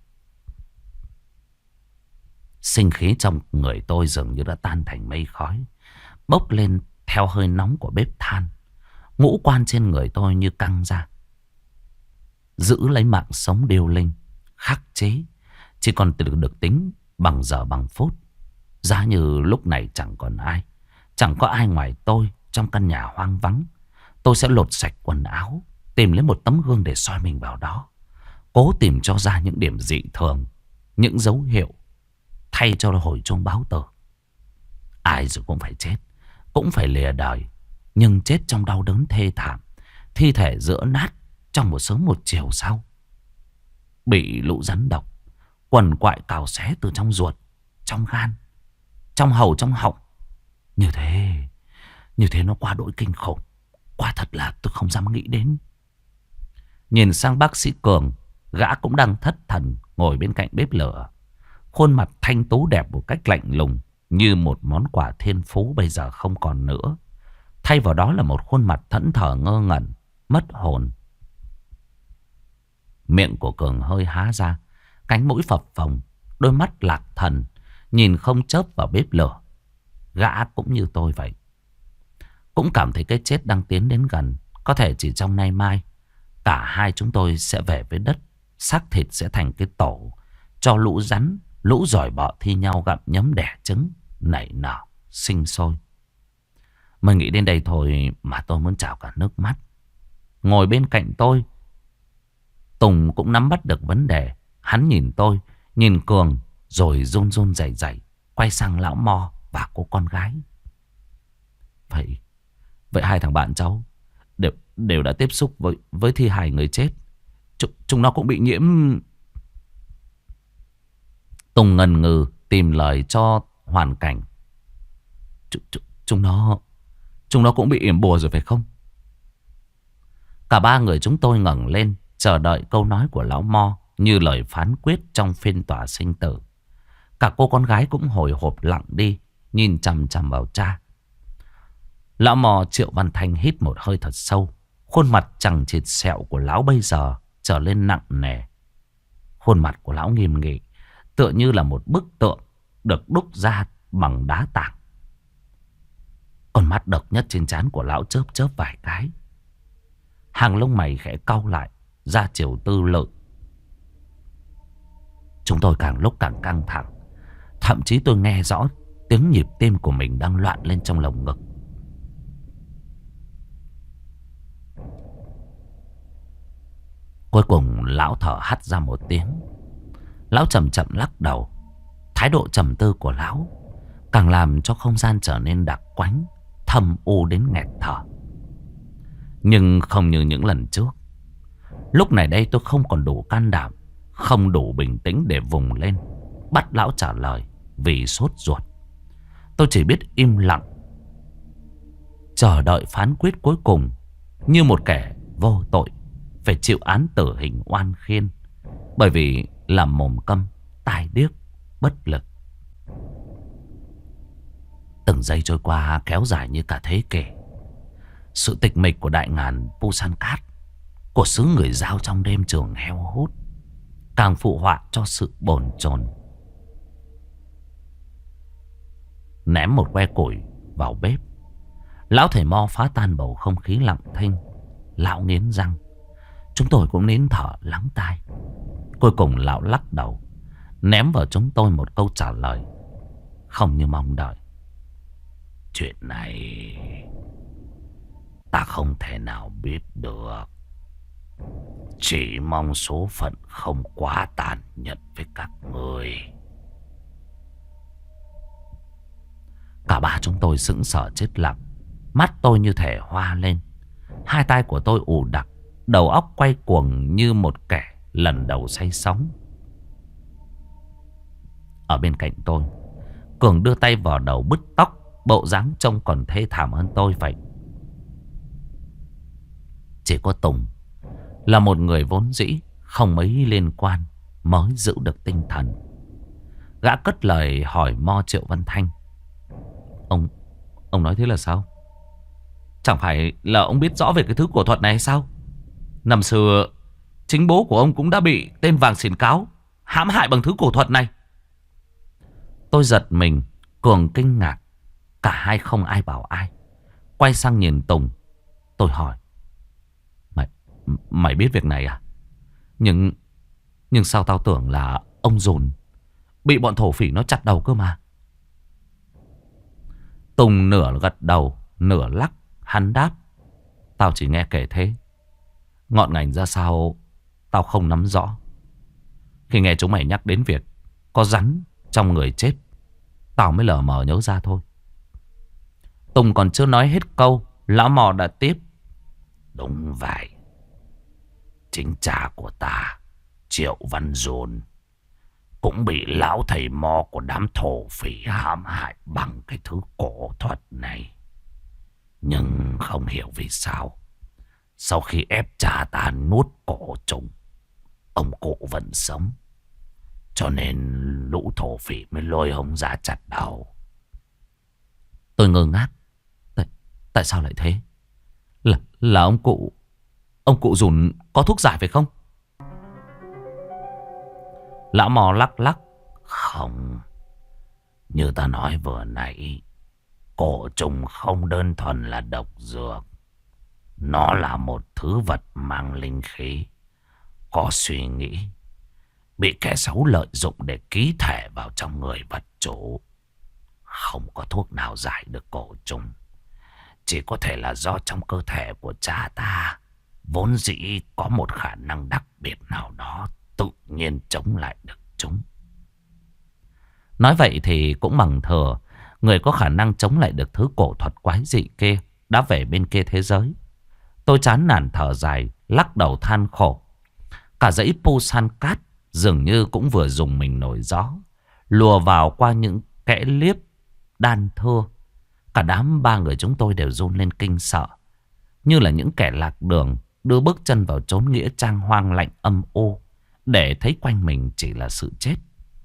Sinh khí trong người tôi dường như đã tan thành mây khói, bốc lên theo hơi nóng của bếp than. Ngũ quan trên người tôi như căng ra. Giữ lấy mạng sống điêu linh, khắc chế, chỉ còn được tính bằng giờ bằng phút. Giá như lúc này chẳng còn ai, chẳng có ai ngoài tôi trong căn nhà hoang vắng. Tôi sẽ lột sạch quần áo, tìm lấy một tấm gương để soi mình vào đó, cố tìm cho ra những điểm dị thường, những dấu hiệu, thay cho hồi chuông báo tử. Ai rồi cũng phải chết, cũng phải lìa đời, nhưng chết trong đau đớn thê thảm, thi thể rữa nát trong một sớm một chiều sau. Bị lũ rắn độc quằn quại cào xé từ trong ruột, trong gan, trong hầu, trong họng. Như thế nó quá đỗi kinh khủng. Quả thật là tôi không dám nghĩ đến. Nhìn sang bác sĩ Cường, gã cũng đang thất thần ngồi bên cạnh bếp lửa. Khuôn mặt thanh tú đẹp một cách lạnh lùng, như một món quà thiên phú bây giờ không còn nữa. Thay vào đó là một khuôn mặt thẫn thờ ngơ ngẩn, mất hồn. Miệng của Cường hơi há ra, cánh mũi phập phồng, đôi mắt lạc thần, nhìn không chớp vào bếp lửa. Gã cũng như tôi vậy, cũng cảm thấy cái chết đang tiến đến gần. Có thể chỉ trong nay mai, cả hai chúng tôi sẽ về với đất. Xác thịt sẽ thành cái tổ cho lũ rắn, lũ giỏi bọ thi nhau gặm nhấm đẻ trứng, nảy nở, sinh sôi. Mới nghĩ đến đây thôi mà tôi muốn trào cả nước mắt. Ngồi bên cạnh tôi, Tùng cũng nắm bắt được vấn đề. Hắn nhìn tôi, nhìn Cường, rồi run run rẩy rẩy quay sang lão Mo và cô con gái. Vậy hai thằng bạn cháu đều đã tiếp xúc với thi hài người chết. Chúng nó cũng bị nhiễm. Tùng ngần ngừ tìm lời cho hoàn cảnh. Chúng nó cũng bị yểm bùa rồi phải không? Cả ba người chúng tôi ngẩng lên, chờ đợi câu nói của lão Mo như lời phán quyết trong phiên tòa sinh tử. Cả cô con gái cũng hồi hộp lặng đi, nhìn chằm chằm vào cha. Lão Mò Triệu Văn Thanh hít một hơi thật sâu. Khuôn mặt chằng chịt sẹo của lão bây giờ trở lên nặng nề. Khuôn mặt của lão nghiêm nghị, tựa như là một bức tượng được đúc ra bằng đá tảng. Con mắt độc nhất trên trán của lão chớp chớp vài cái. Hàng lông mày khẽ cau lại, ra chiều tư lự. Chúng tôi càng lúc càng căng thẳng. Thậm chí tôi nghe rõ tiếng nhịp tim của mình đang loạn lên trong lồng ngực. Cuối cùng lão thở hắt ra một tiếng. Lão chậm chậm lắc đầu. Thái độ trầm tư của lão càng làm cho không gian trở nên đặc quánh, thâm u đến nghẹt thở. Nhưng không như những lần trước. Lúc này đây tôi không còn đủ can đảm, không đủ bình tĩnh để vùng lên bắt lão trả lời vì sốt ruột. Tôi chỉ biết im lặng, chờ đợi phán quyết cuối cùng, như một kẻ vô tội phải chịu án tử hình oan khiên, bởi vì làm mồm câm, tai điếc, bất lực. Từng giây trôi qua kéo dài như cả thế kỷ. Sự tịch mịch của đại ngàn Busan Cát, của xứ người Dao trong đêm trường heo hút, càng phụ họa cho sự bồn chồn. Ném một que củi vào bếp, Lão thầy Mo phá tan bầu không khí lặng thinh. Lão nghiến răng. Chúng tôi cũng nín thở lắng tai. Cuối cùng lão lắc đầu, ném vào chúng tôi một câu trả lời không như mong đợi. Chuyện này ta không thể nào biết được. Chỉ mong số phận không quá tàn nhẫn với các người. Cả ba chúng tôi sững sờ chết lặng. Mắt tôi như thể hoa lên. Hai tay của tôi ù đặc. Đầu óc quay cuồng như một kẻ lần đầu say sóng. Ở bên cạnh tôi, Cường đưa tay vào đầu bứt tóc, bộ dáng trông còn thê thảm hơn tôi vậy. Chỉ có Tùng là một người vốn dĩ không mấy liên quan mới giữ được tinh thần. Gã cất lời hỏi Mo Triệu Văn Thanh. Ông nói thế là sao? Chẳng phải là ông biết rõ về cái thứ cổ thuật này hay sao? Năm xưa chính bố của ông cũng đã bị tên Vàng Xiển Cáo hãm hại bằng thứ cổ thuật này. Tôi giật mình, Cường kinh ngạc. Cả hai không ai bảo ai. Quay sang nhìn Tùng. Tôi hỏi. Mày biết việc này à? Nhưng sao tao tưởng là ông Dùn bị bọn thổ phỉ nó chặt đầu cơ mà. Tùng nửa gật đầu nửa lắc. Hắn đáp. Tao chỉ nghe kể thế. Ngọn ngành ra sao tao không nắm rõ. Khi nghe chúng mày nhắc đến việc có rắn trong người chết, tao mới lờ mờ nhớ ra thôi. Tùng còn chưa nói hết câu, lão Mò đã tiếp. Đúng vậy. Chính cha của ta, Triệu Văn Dồn, cũng bị lão thầy Mo của đám thổ phỉ hãm hại bằng cái thứ cổ thuật này. Nhưng không hiểu vì sao, sau khi ép cha ta nuốt cổ trùng, ông cụ vẫn sống. Cho nên lũ thổ phỉ mới lôi ông ra chặt đầu. Tôi ngơ ngác. Tại sao lại thế? Là ông cụ Dùn có thuốc giải phải không? Lão Mò lắc lắc. Không. Như ta nói vừa nãy, cổ trùng không đơn thuần là độc dược. Nó là một thứ vật mang linh khí, có suy nghĩ, bị kẻ xấu lợi dụng để ký thể vào trong người vật chủ. Không có thuốc nào giải được cổ trùng. Chỉ có thể là do trong cơ thể của cha ta vốn dĩ có một khả năng đặc biệt nào đó tự nhiên chống lại được chúng. Nói vậy thì cũng bằng thừa người có khả năng chống lại được thứ cổ thuật quái dị kia đã về bên kia thế giới. Tôi chán nản thở dài, lắc đầu than khổ. Cả dãy Pusan cát dường như cũng vừa dùng mình nổi gió, lùa vào qua những kẽ liếp đan thưa. Cả đám ba người chúng tôi đều run lên kinh sợ, như là những kẻ lạc đường đưa bước chân vào chốn nghĩa trang hoang lạnh âm u, để thấy quanh mình chỉ là sự chết.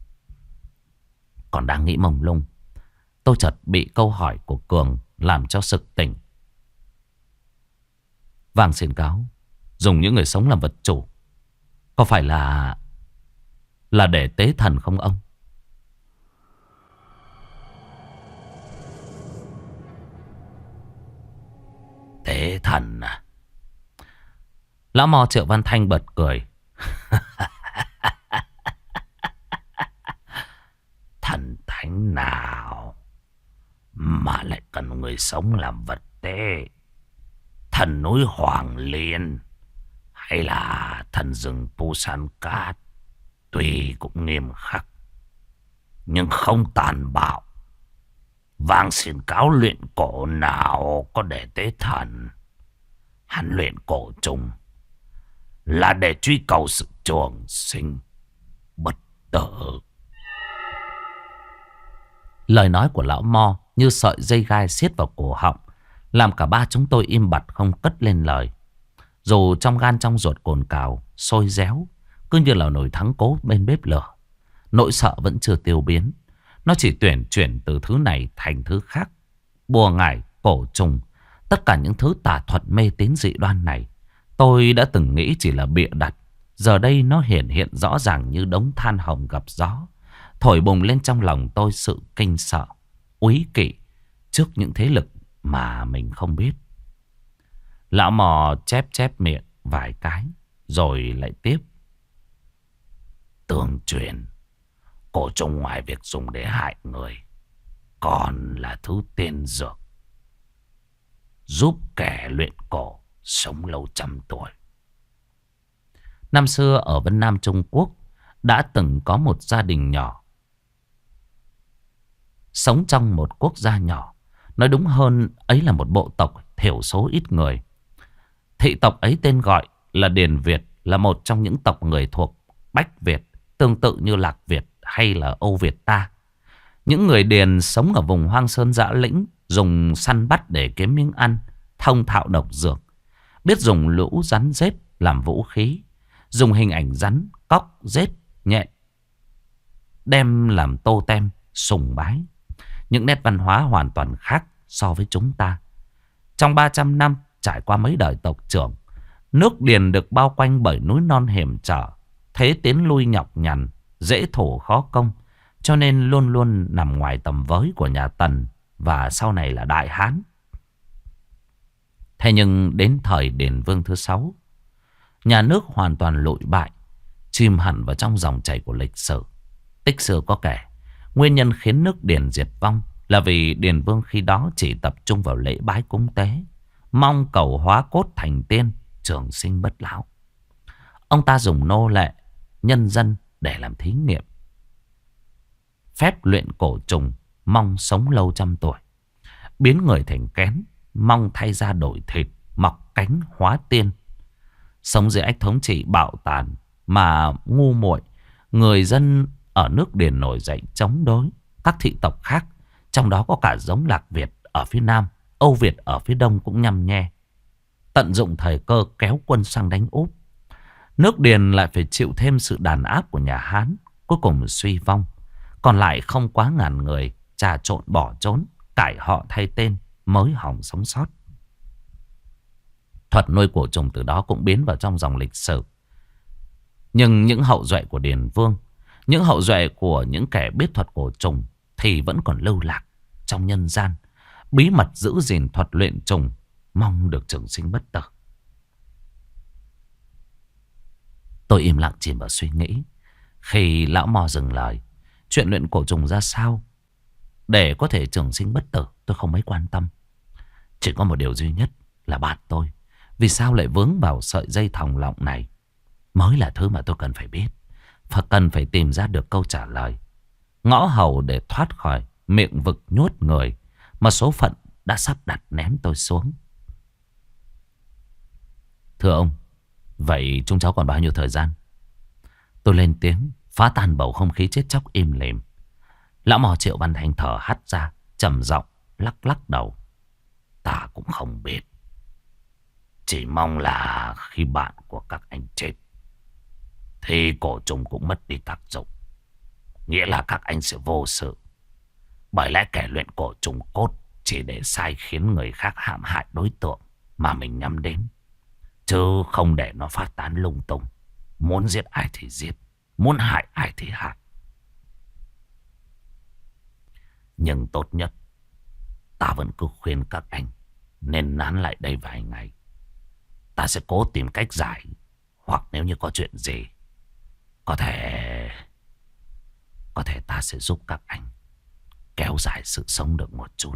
Còn đang nghĩ mông lung, tôi chợt bị câu hỏi của Cường làm cho sực tỉnh. Vàng Xiển Cáo dùng những người sống làm vật chủ, có phải là để tế thần không ông? Tế thần à? Lão Mò Triệu Văn Thanh bật cười. Thần thánh nào mà lại cần người sống làm vật tế? Thần núi Hoàng Liên hay là thần rừng Pusan Cát tuy cũng nghiêm khắc nhưng không tàn bạo. Vàng Xiển Cáo luyện cổ nào có để tế thần. Hắn luyện cổ trùng là để truy cầu sự trường sinh bất tử. Lời nói của lão Mo như sợi dây gai siết vào cổ họng, làm cả ba chúng tôi im bặt không cất lên lời. Dù trong gan trong ruột cồn cào, sôi réo, cứ như là nồi thắng cố bên bếp lửa. Nỗi sợ vẫn chưa tiêu biến. Nó chỉ chuyển từ thứ này thành thứ khác. Bùa ngải, cổ trùng, tất cả những thứ tà thuật mê tín dị đoan này, tôi đã từng nghĩ chỉ là bịa đặt. Giờ đây nó hiện rõ ràng như đống than hồng gặp gió, thổi bùng lên trong lòng tôi sự kinh sợ, úy kỵ trước những thế lực mà mình không biết. Lão mò chép chép miệng vài cái rồi lại tiếp. Tương truyền, cổ trùng ngoài việc dùng để hại người, còn là thứ tiên dược, giúp kẻ luyện cổ sống lâu trăm tuổi. Năm xưa ở Vân Nam Trung Quốc đã từng có một gia đình nhỏ sống trong một quốc gia nhỏ. Nói đúng hơn, ấy là một bộ tộc thiểu số ít người. Thị tộc ấy tên gọi là Điền Việt, là một trong những tộc người thuộc Bách Việt, tương tự như Lạc Việt hay là Âu Việt ta. Những người Điền sống ở vùng hoang sơn dã lĩnh, dùng săn bắt để kiếm miếng ăn, thông thạo độc dược, biết dùng lũ rắn rết làm vũ khí, dùng hình ảnh rắn, cóc, rết, nhện đem làm tô tem, sùng bái. Những nét văn hóa hoàn toàn khác so với chúng ta. Trong 300 năm trải qua mấy đời tộc trưởng, nước Điền được bao quanh bởi núi non hiểm trở, thế tiến lui nhọc nhằn, dễ thủ khó công, cho nên luôn luôn nằm ngoài tầm với của nhà Tần và sau này là Đại Hán. Thế nhưng đến thời Điền Vương thứ 6, nhà nước hoàn toàn lụi bại, chìm hẳn vào trong dòng chảy của lịch sử. Tích xưa có kể, nguyên nhân khiến nước Điền diệt vong là vì Điền Vương khi đó chỉ tập trung vào lễ bái cúng tế, mong cầu hóa cốt thành tiên, trường sinh bất lão. Ông ta dùng nô lệ, nhân dân để làm thí nghiệm, phép luyện cổ trùng, mong sống lâu trăm tuổi, biến người thành kén, mong thay da đổi thịt, mọc cánh hóa tiên. Sống dưới ách thống trị bạo tàn mà ngu muội, người dân ở nước Điền nổi dậy chống đối các thị tộc khác, trong đó có cả giống Lạc Việt ở phía Nam, Âu Việt ở phía Đông cũng nhằm nhe, tận dụng thời cơ kéo quân sang đánh úp. Nước Điền lại phải chịu thêm sự đàn áp của nhà Hán, cuối cùng suy vong. Còn lại không quá ngàn người trà trộn bỏ trốn, cải họ thay tên mới hòng sống sót. Thuật nuôi cổ trùng từ đó cũng biến vào trong dòng lịch sử. Nhưng những hậu duệ của Điền Vương, những hậu duệ của những kẻ biết thuật cổ trùng thì vẫn còn lưu lạc trong nhân gian, bí mật giữ gìn thuật luyện trùng, mong được trường sinh bất tử. Tôi im lặng chìm vào suy nghĩ. Khi lão mò dừng lời, chuyện luyện cổ trùng ra sao để có thể trường sinh bất tử tôi không mấy quan tâm. Chỉ có một điều duy nhất là bạn tôi vì sao lại vướng vào sợi dây thòng lọng này mới là thứ mà tôi cần phải biết, và cần phải tìm ra được câu trả lời, ngõ hầu để thoát khỏi miệng vực nhốt người mà số phận đã sắp đặt ném tôi xuống. Thưa ông, vậy chúng cháu còn bao nhiêu thời gian? Tôi lên tiếng phá tan bầu không khí chết chóc im lìm. Lão mò Triệu Văn Thanh thở hắt ra, trầm giọng lắc lắc đầu. Ta cũng không biết. Chỉ mong là khi bạn của các anh chết thì cổ trùng cũng mất đi tác dụng, nghĩa là các anh sẽ vô sự. Bởi lẽ kẻ luyện cổ trùng cốt chỉ để sai khiến người khác hãm hại đối tượng mà mình nhắm đến, chứ không để nó phát tán lung tung. Muốn giết ai thì giết, muốn hại ai thì hại. Nhưng tốt nhất, ta vẫn cứ khuyên các anh nên nán lại đây vài ngày. Ta sẽ cố tìm cách giải, hoặc nếu như có chuyện gì, có thể ta sẽ giúp các anh kéo dài sự sống được một chút.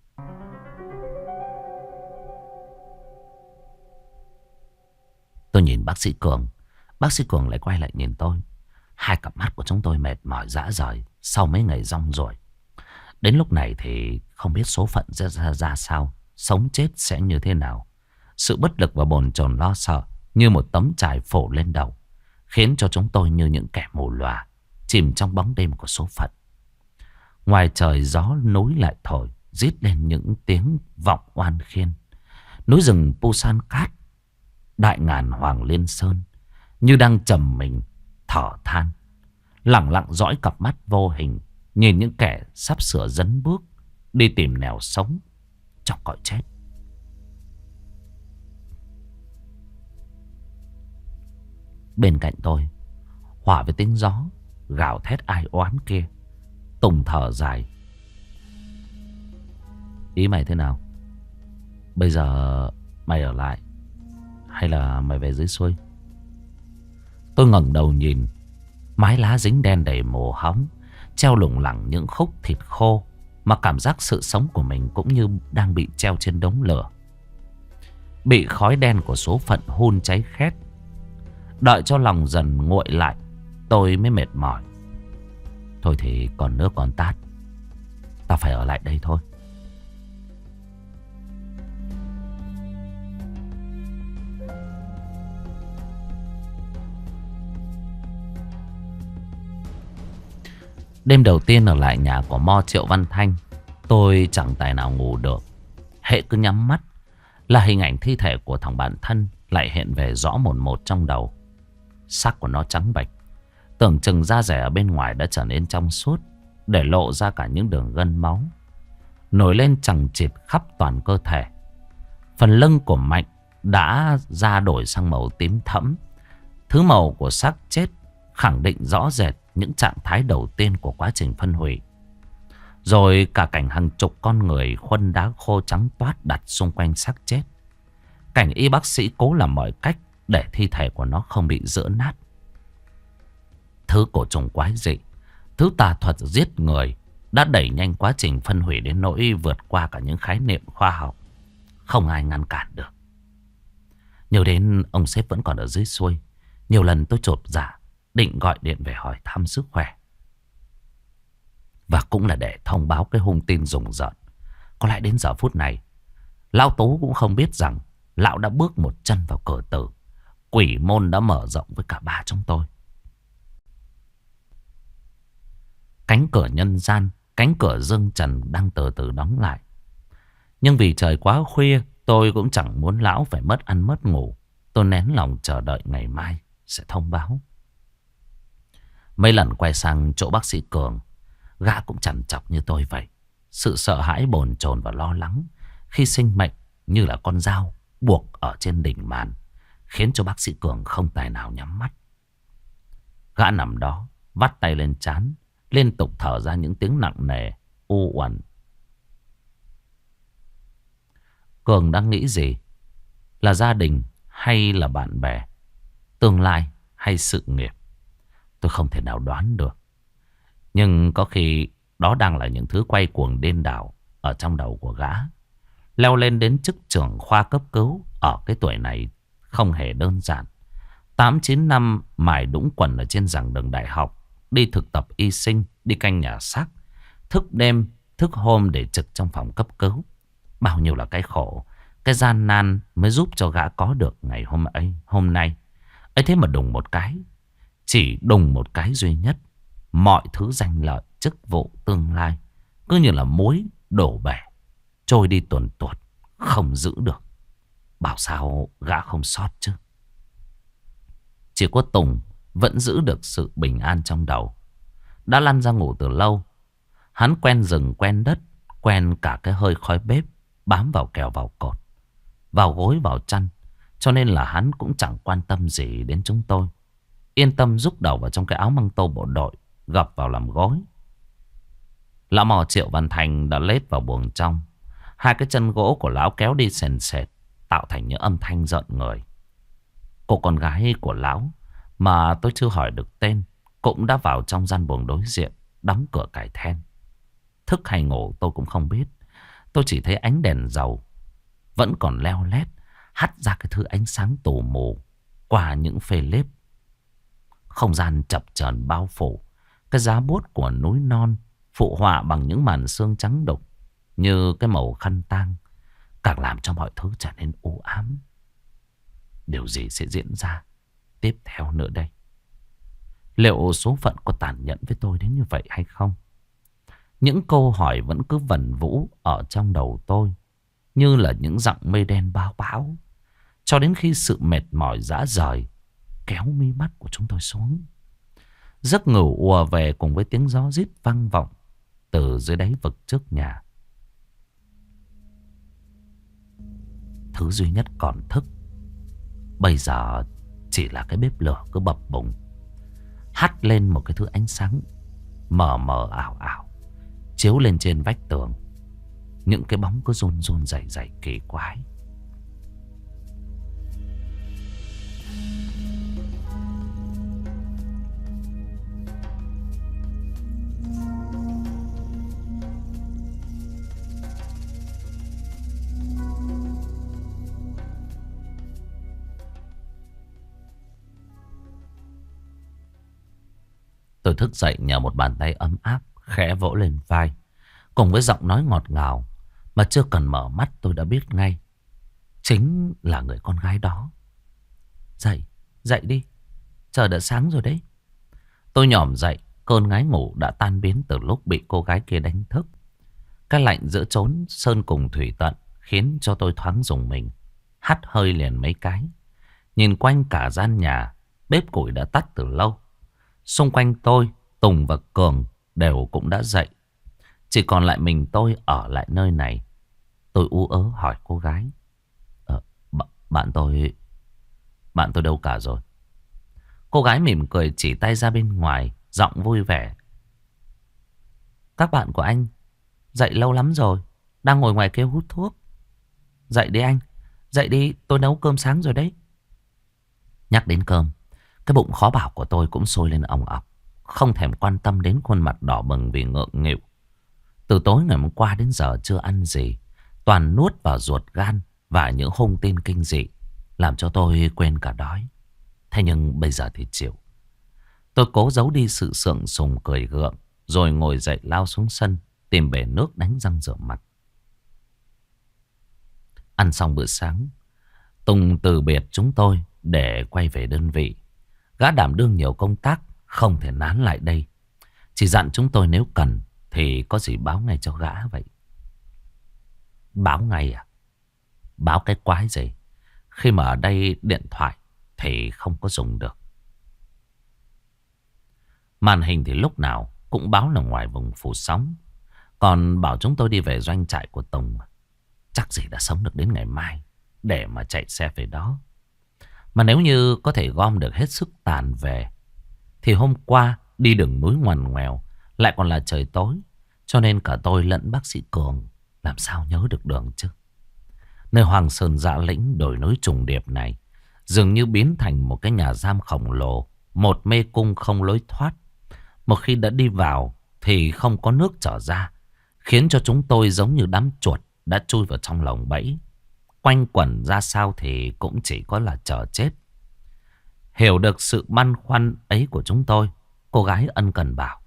Tôi nhìn bác sĩ Cường. Bác sĩ Cường lại quay lại nhìn tôi. Hai cặp mắt của chúng tôi mệt mỏi rã rời sau mấy ngày rong ruổi. Đến lúc này thì không biết số phận ra sao, sống chết sẽ như thế nào. Sự bất lực và bồn chồn lo sợ như một tấm trải phủ lên đầu, khiến cho chúng tôi như những kẻ mù lòa, chìm trong bóng đêm của số phận. Ngoài trời gió núi lại thổi, rít lên những tiếng vọng oan khiên. Núi rừng Pusan Cát, Đại Ngàn Hoàng Liên Sơn như đang trầm mình thở than, lẳng lặng dõi cặp mắt vô hình, nhìn những kẻ sắp sửa dấn bước đi tìm nẻo sống trong cõi chết. Bên cạnh tôi, hòa với tiếng gió gào thét ai oán kia, Tùng thở dài. Ý mày thế nào? Bây giờ mày ở lại hay là mày về dưới xuôi? Tôi ngẩng đầu nhìn. Mái lá dính đen đầy mồ hóng, treo lủng lẳng những khúc thịt khô, mà cảm giác sự sống của mình cũng như đang bị treo trên đống lửa, bị khói đen của số phận hun cháy khét. Đợi cho lòng dần nguội lại, tôi mới mệt mỏi. Thôi thì còn nước còn tát, tao phải ở lại đây thôi. Đêm đầu tiên ở lại nhà của Mo Triệu Văn Thanh, tôi chẳng tài nào ngủ được. Hễ cứ nhắm mắt là hình ảnh thi thể của thằng bạn thân lại hiện về rõ mồn một trong đầu. Sắc của nó trắng bệch, tưởng chừng da rẻ ở bên ngoài đã trở nên trong suốt, để lộ ra cả những đường gân máu nổi lên chằng chịt khắp toàn cơ thể. Phần lưng của Mạnh đã da đổi sang màu tím thẫm. Thứ màu của xác chết khẳng định rõ rệt những trạng thái đầu tiên của quá trình phân hủy. Rồi cả cảnh hàng chục con người khuân đá khô trắng toát đặt xung quanh xác chết. Cảnh y bác sĩ cố làm mọi cách để thi thể của nó không bị giỡ nát. Thứ cổ trùng quái dị, thứ tà thuật giết người đã đẩy nhanh quá trình phân hủy đến nỗi vượt qua cả những khái niệm khoa học. Không ai ngăn cản được. Nhớ đến ông sếp vẫn còn ở dưới xuôi, nhiều lần tôi chột dạ định gọi điện về hỏi thăm sức khỏe. Và cũng là để thông báo cái hung tin rùng rợn. Có lẽ đến giờ phút này, lão Tú cũng không biết rằng lão đã bước một chân vào cửa tử. Quỷ môn đã mở rộng với cả ba chúng tôi. Cánh cửa nhân gian, cánh cửa dương trần đang từ từ đóng lại. Nhưng vì trời quá khuya, tôi cũng chẳng muốn lão phải mất ăn mất ngủ. Tôi nén lòng chờ đợi ngày mai sẽ thông báo. Mấy lần quay sang chỗ bác sĩ Cường, gã cũng chằn chọc như tôi vậy. Sự sợ hãi bồn chồn và lo lắng khi sinh mệnh như là con dao buộc ở trên đỉnh màn, khiến cho bác sĩ Cường không tài nào nhắm mắt. Gã nằm đó, vắt tay lên trán, liên tục thở ra những tiếng nặng nề, u uẩn. Cường đang nghĩ gì? Là gia đình hay là bạn bè? Tương lai hay sự nghiệp? Tôi không thể nào đoán được. Nhưng có khi đó đang là những thứ quay cuồng điên đảo ở trong đầu của gã. Leo lên đến chức trưởng khoa cấp cứu ở cái tuổi này không hề đơn giản. 8-9 năm mài đũng quần ở trên giảng đường đại học, đi thực tập y sinh, đi canh nhà xác, thức đêm, thức hôm để trực trong phòng cấp cứu. Bao nhiêu là cái khổ, cái gian nan mới giúp cho gã có được ngày hôm nay. Ấy thế mà đùng một cái, chỉ đùng một cái duy nhất, mọi thứ danh lợi, chức vụ, tương lai cứ như là muối đổ bể, trôi đi tuồn tuột, không giữ được. Bảo sao gã không sót chứ. Chỉ có Tùng vẫn giữ được sự bình an trong đầu. Đã lăn ra ngủ từ lâu. Hắn quen rừng quen đất, quen cả cái hơi khói bếp bám vào kèo vào cột, vào gối vào chăn. Cho nên là hắn cũng chẳng quan tâm gì đến chúng tôi. Yên tâm rúc đầu vào trong cái áo măng tô bộ đội, gập vào làm gối. Lão Mò Triệu Văn Thành đã lết vào buồng trong. Hai cái chân gỗ của lão kéo đi sền sệt, tạo thành những âm thanh rợn người. Cô con gái của lão mà tôi chưa hỏi được tên cũng đã vào trong gian buồng đối diện, đóng cửa cài then. Thức hay ngủ tôi cũng không biết. Tôi chỉ thấy ánh đèn dầu vẫn còn leo lét, hắt ra cái thứ ánh sáng tù mù qua những phê lếp. Không gian chập chờn bao phủ. Cái giá buốt của núi non phụ họa bằng những màn sương trắng đục như cái màu khăn tang, càng làm cho mọi thứ trở nên u ám. Điều gì sẽ diễn ra tiếp theo nữa đây? Liệu số phận có tàn nhẫn với tôi đến như vậy hay không? Những câu hỏi vẫn cứ vẩn vũ ở trong đầu tôi, như là những dặng mây đen bao bão, cho đến khi sự mệt mỏi rã rời kéo mi mắt của chúng tôi xuống. Giấc ngủ ùa về cùng với tiếng gió rít vang vọng từ dưới đáy vực trước nhà. Thứ duy nhất còn thức bây giờ chỉ là cái bếp lửa cứ bập bùng, hắt lên một cái thứ ánh sáng mờ mờ ảo ảo, chiếu lên trên vách tường. những cái bóng cứ run run rẩy rẩy kỳ quái. Tôi thức dậy nhờ một bàn tay ấm áp khẽ vỗ lên vai, cùng với giọng nói ngọt ngào mà chưa cần mở mắt tôi đã biết ngay chính là người con gái đó. Dậy, dậy đi, trời đã sáng rồi đấy. Tôi nhòm dậy, cơn ngái ngủ đã tan biến từ lúc bị cô gái kia đánh thức. Cái lạnh giữa chốn sơn cùng thủy tận khiến cho tôi thoáng rùng mình, hắt hơi liền mấy cái. Nhìn quanh cả gian nhà, bếp củi đã tắt từ lâu. Xung quanh tôi, Tùng và Cường đều cũng đã dậy. Chỉ còn lại mình tôi ở lại nơi này. Tôi ú ớ hỏi cô gái. Bạn tôi đâu cả rồi? Cô gái mỉm cười chỉ tay ra bên ngoài, giọng vui vẻ. Các bạn của anh dậy lâu lắm rồi, đang ngồi ngoài kia hút thuốc. Dậy đi anh, dậy đi, tôi nấu cơm sáng rồi đấy. Nhắc đến cơm, cái bụng khó bảo của tôi cũng sôi lên òng ọc, không thèm quan tâm đến khuôn mặt đỏ bừng vì ngượng nghịu. Từ tối ngày hôm qua đến giờ chưa ăn gì, toàn nuốt vào ruột gan và những hung tin kinh dị, làm cho tôi quên cả đói. Thế nhưng bây giờ thì chịu. Tôi cố giấu đi sự sượng sùng cười gượng, rồi ngồi dậy lao xuống sân, tìm bể nước đánh răng rửa mặt. Ăn xong bữa sáng, Tùng từ biệt chúng tôi để quay về đơn vị. Gã đảm đương nhiều công tác, không thể nán lại đây. Chỉ dặn chúng tôi nếu cần thì có gì báo ngay cho gã vậy. Báo ngay à? Báo cái quái gì? Khi mà ở đây điện thoại thì không có dùng được. Màn hình thì lúc nào cũng báo là ngoài vùng phủ sóng. Còn bảo chúng tôi đi về doanh trại của Tùng, chắc gì đã sống được đến ngày mai để mà chạy xe về đó. Mà nếu như có thể gom được hết sức tàn về, thì hôm qua đi đường núi ngoằn ngoèo, lại còn là trời tối, cho nên cả tôi lẫn bác sĩ Cường làm sao nhớ được đường chứ. Nơi Hoàng Sơn Dạ Lĩnh đồi núi trùng điệp này dường như biến thành một cái nhà giam khổng lồ, một mê cung không lối thoát. Một khi đã đi vào thì không có nước trở ra, khiến cho chúng tôi giống như đám chuột đã chui vào trong lồng bẫy. Quanh quẩn ra sao thì cũng chỉ có là chờ chết. Hiểu được sự băn khoăn ấy của chúng tôi, cô gái ân cần bảo.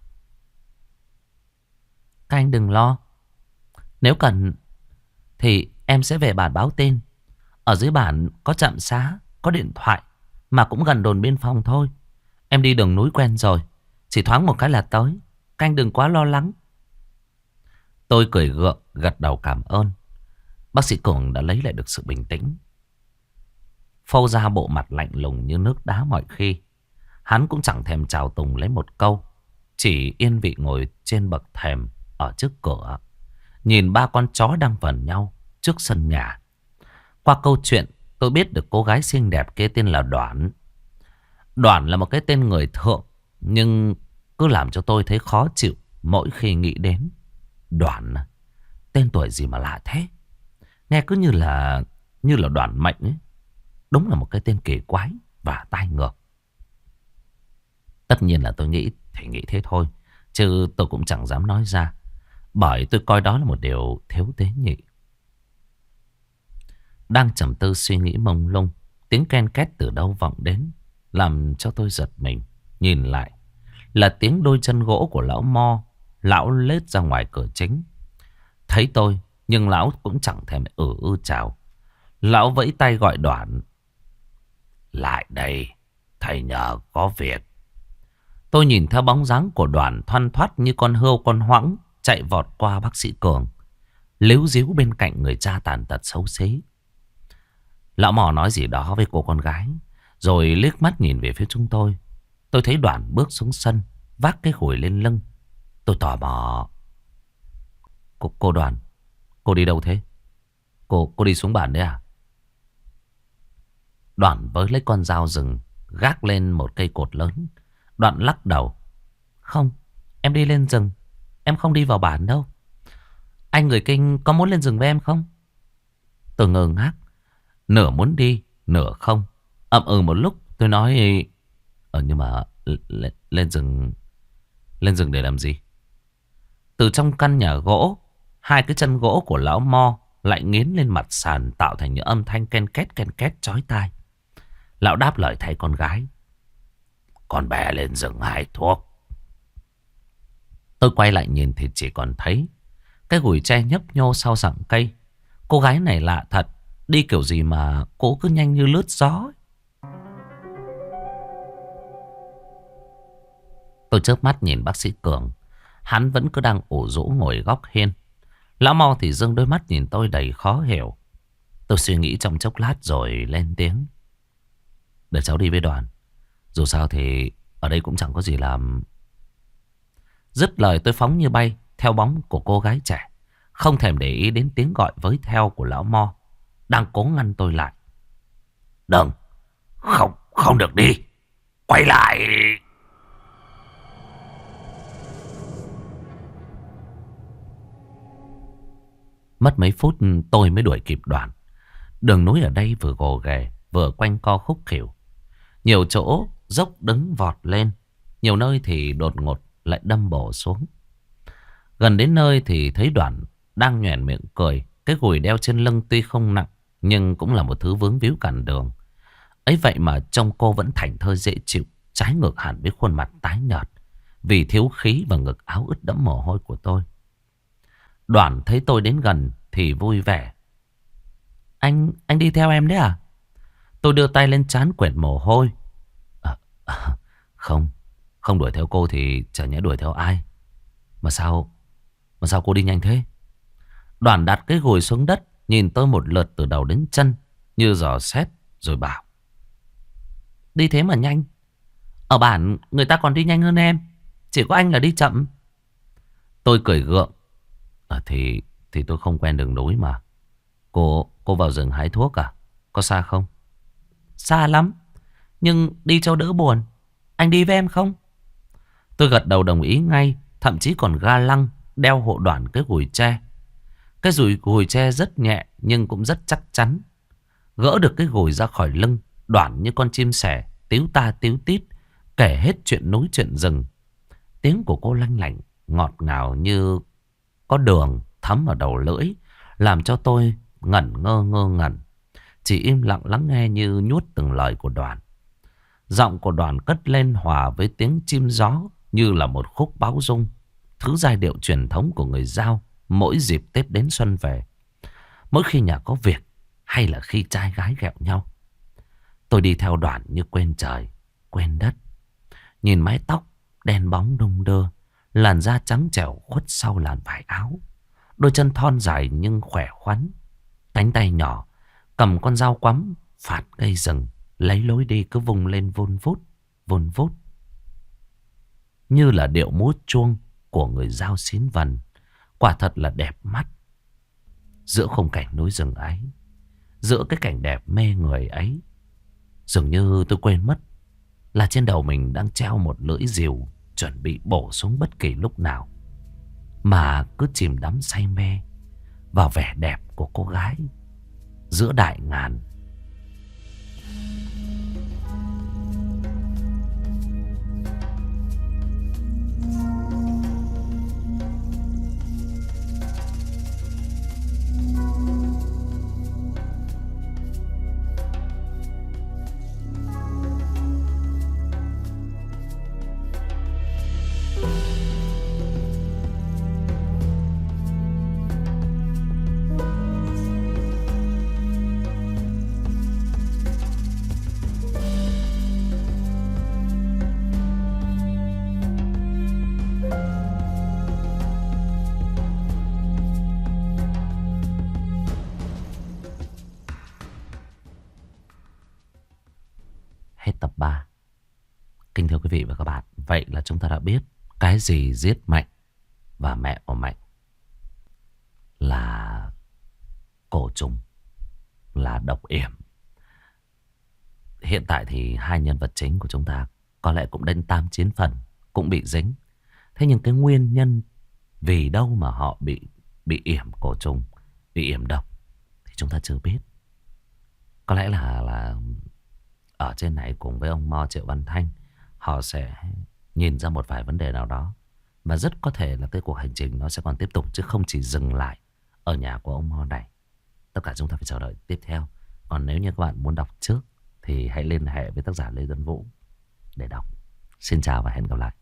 Các anh đừng lo. Nếu cần thì em sẽ về bản báo tin. Ở dưới bản có trạm xá, có điện thoại, mà cũng gần đồn biên phòng thôi. Em đi đường núi quen rồi, chỉ thoáng một cái là tới. Các anh đừng quá lo lắng. Tôi cười gượng, gật đầu cảm ơn. Bác sĩ Cường đã lấy lại được sự bình tĩnh, phô ra bộ mặt lạnh lùng như nước đá mọi khi. Hắn cũng chẳng thèm chào Tùng lấy một câu, chỉ yên vị ngồi trên bậc thềm ở trước cửa, nhìn ba con chó đang vờn nhau trước sân nhà. Qua câu chuyện tôi biết được cô gái xinh đẹp kia tên là Đoản. Đoản là một cái tên người thượng, nhưng cứ làm cho tôi thấy khó chịu mỗi khi nghĩ đến. Đoản, tên tuổi gì mà lạ thế. Nghe cứ như là Đoản Mệnh ấy. Đúng là một cái tên kỳ quái và tai ngược. Tất nhiên là tôi nghĩ thì nghĩ thế thôi, chứ tôi cũng chẳng dám nói ra, bởi tôi coi đó là một điều thiếu tế nhị. Đang trầm tư suy nghĩ mông lung, tiếng ken két từ đâu vọng đến, làm cho tôi giật mình. Nhìn lại là tiếng đôi chân gỗ của lão Mo. Lão lết ra ngoài cửa chính, thấy tôi nhưng lão cũng chẳng thèm chào. Lão vẫy tay gọi Đoản. Lại đây, thầy nhờ có việc. Tôi nhìn theo bóng dáng của Đoản thoăn thoắt như con hươu con hoãng chạy vọt qua bác sĩ Cường, líu díu bên cạnh người cha tàn tật xấu xí. Lão mò nói gì đó với cô con gái, rồi liếc mắt nhìn về phía chúng tôi. Tôi thấy Đoản bước xuống sân, vác cái gùi lên lưng. Tôi tò mò. Cô Đoản, cô đi đâu thế? Cô đi xuống bản đấy à? Đoản với lấy con dao rừng gác lên một cây cột lớn. Đoạn lắc đầu. Không, em đi lên rừng, em không đi vào bản đâu. Anh người Kinh có muốn lên rừng với em không? Tôi ngơ ngác. Nửa muốn đi, nửa không. Ậm ừ một lúc tôi nói. Nhưng mà lên rừng để làm gì? Từ trong căn nhà gỗ, hai cái chân gỗ của lão Mo lại nghiến lên mặt sàn tạo thành những âm thanh ken két chói tai. Lão đáp lời thay con gái. Con bé lên rừng hái thuốc. Tôi quay lại nhìn thì chỉ còn thấy cái gùi tre nhấp nhô sau rặng cây. Cô gái này lạ thật. Đi kiểu gì mà cô cứ nhanh như lướt gió. Tôi chớp mắt nhìn bác sĩ Cường. Hắn vẫn cứ đang ủ rũ ngồi góc hiên. Lão Mo thì dâng đôi mắt nhìn tôi đầy khó hiểu. Tôi suy nghĩ trong chốc lát rồi lên tiếng. Để cháu đi với đoàn. Dù sao thì ở đây cũng chẳng có gì làm. Dứt lời tôi phóng như bay theo bóng của cô gái trẻ, không thèm để ý đến tiếng gọi với theo của lão Mo đang cố ngăn tôi lại. Đừng, không được đi. Quay lại. Mất mấy phút tôi mới đuổi kịp Đoàn. Đường núi ở đây vừa gồ ghề vừa quanh co khúc khỉu. Nhiều chỗ dốc đứng vọt lên, nhiều nơi thì đột ngột lại đâm bổ xuống. Gần đến nơi thì thấy Đoàn đang nhoẻn miệng cười. Cái gùi đeo trên lưng tuy không nặng nhưng cũng là một thứ vướng víu cản đường. Ấy vậy mà trông cô vẫn thảnh thơi dễ chịu, trái ngược hẳn với khuôn mặt tái nhợt vì thiếu khí và ngực áo ướt đẫm mồ hôi của tôi. Đoàn thấy tôi đến gần thì vui vẻ. Anh đi theo em đấy à? Tôi đưa tay lên trán quệt mồ hôi. Không, không đuổi theo cô thì chả nhẽ đuổi theo ai. Mà sao cô đi nhanh thế? Đoàn đặt cái gùi xuống đất, nhìn tôi một lượt từ đầu đến chân như dò xét rồi bảo. Đi thế mà nhanh. Ở bản người ta còn đi nhanh hơn em. Chỉ có anh là đi chậm. Tôi cười gượng. Thì tôi không quen đường núi mà. Cô vào rừng hái thuốc à? Có xa không? Xa lắm, nhưng đi cho đỡ buồn. Anh đi với em không? Tôi gật đầu đồng ý ngay. Thậm chí còn ga lăng đeo hộ Đoàn cái gùi tre. Cái gùi tre rất nhẹ nhưng cũng rất chắc chắn. Gỡ được cái gùi ra khỏi lưng, Đoàn như con chim sẻ tíu ta tíu tít kể hết chuyện núi chuyện rừng. Tiếng của cô lanh lảnh ngọt ngào như có đường thấm vào đầu lưỡi, làm cho tôi ngẩn ngơ. Chỉ im lặng lắng nghe như nuốt từng lời của Đoàn. Giọng của Đoàn cất lên hòa với tiếng chim gió như là một khúc báo rung, thứ giai điệu truyền thống của người Dao mỗi dịp Tết đến xuân về, mỗi khi nhà có việc hay là khi trai gái ghẹo nhau. Tôi đi theo Đoàn như quên trời quên đất. Nhìn mái tóc đen bóng đung đưa, làn da trắng trẻo khuất sau làn vải áo, đôi chân thon dài nhưng khỏe khoắn, cánh tay nhỏ cầm con dao quắm phạt cây rừng, lấy lối đi cứ vung lên vun vút như là điệu múa chuông của người Dao xín vần. Quả thật là đẹp mắt. Giữa khung cảnh núi rừng ấy, giữa cái cảnh đẹp mê người ấy, dường như tôi quên mất là trên đầu mình đang treo một lưỡi rìu chuẩn bị bổ xuống bất kỳ lúc nào, mà cứ chìm đắm say mê vào vẻ đẹp của cô gái giữa đại ngàn. Hết tập 3. Kính thưa quý vị và các bạn, vậy là chúng ta đã biết cái gì giết Mạnh và mẹ của Mạnh là cổ trùng, là độc yểm. Hiện tại thì hai nhân vật chính của chúng ta có lẽ cũng đến 8-9 phần cũng bị dính. Thế nhưng cái nguyên nhân vì đâu mà họ bị bị yểm cổ trùng, bị yểm độc thì chúng ta chưa biết. Có lẽ là ở trên này cùng với ông Mo Triệu Văn Thanh, họ sẽ nhìn ra một vài vấn đề nào đó. Và rất có thể là cái cuộc hành trình nó sẽ còn tiếp tục, chứ không chỉ dừng lại ở nhà của ông Mo này. Tất cả chúng ta phải chờ đợi tiếp theo. Còn nếu như các bạn muốn đọc trước thì hãy liên hệ với tác giả Lê Dân Vũ để đọc. Xin chào và hẹn gặp lại.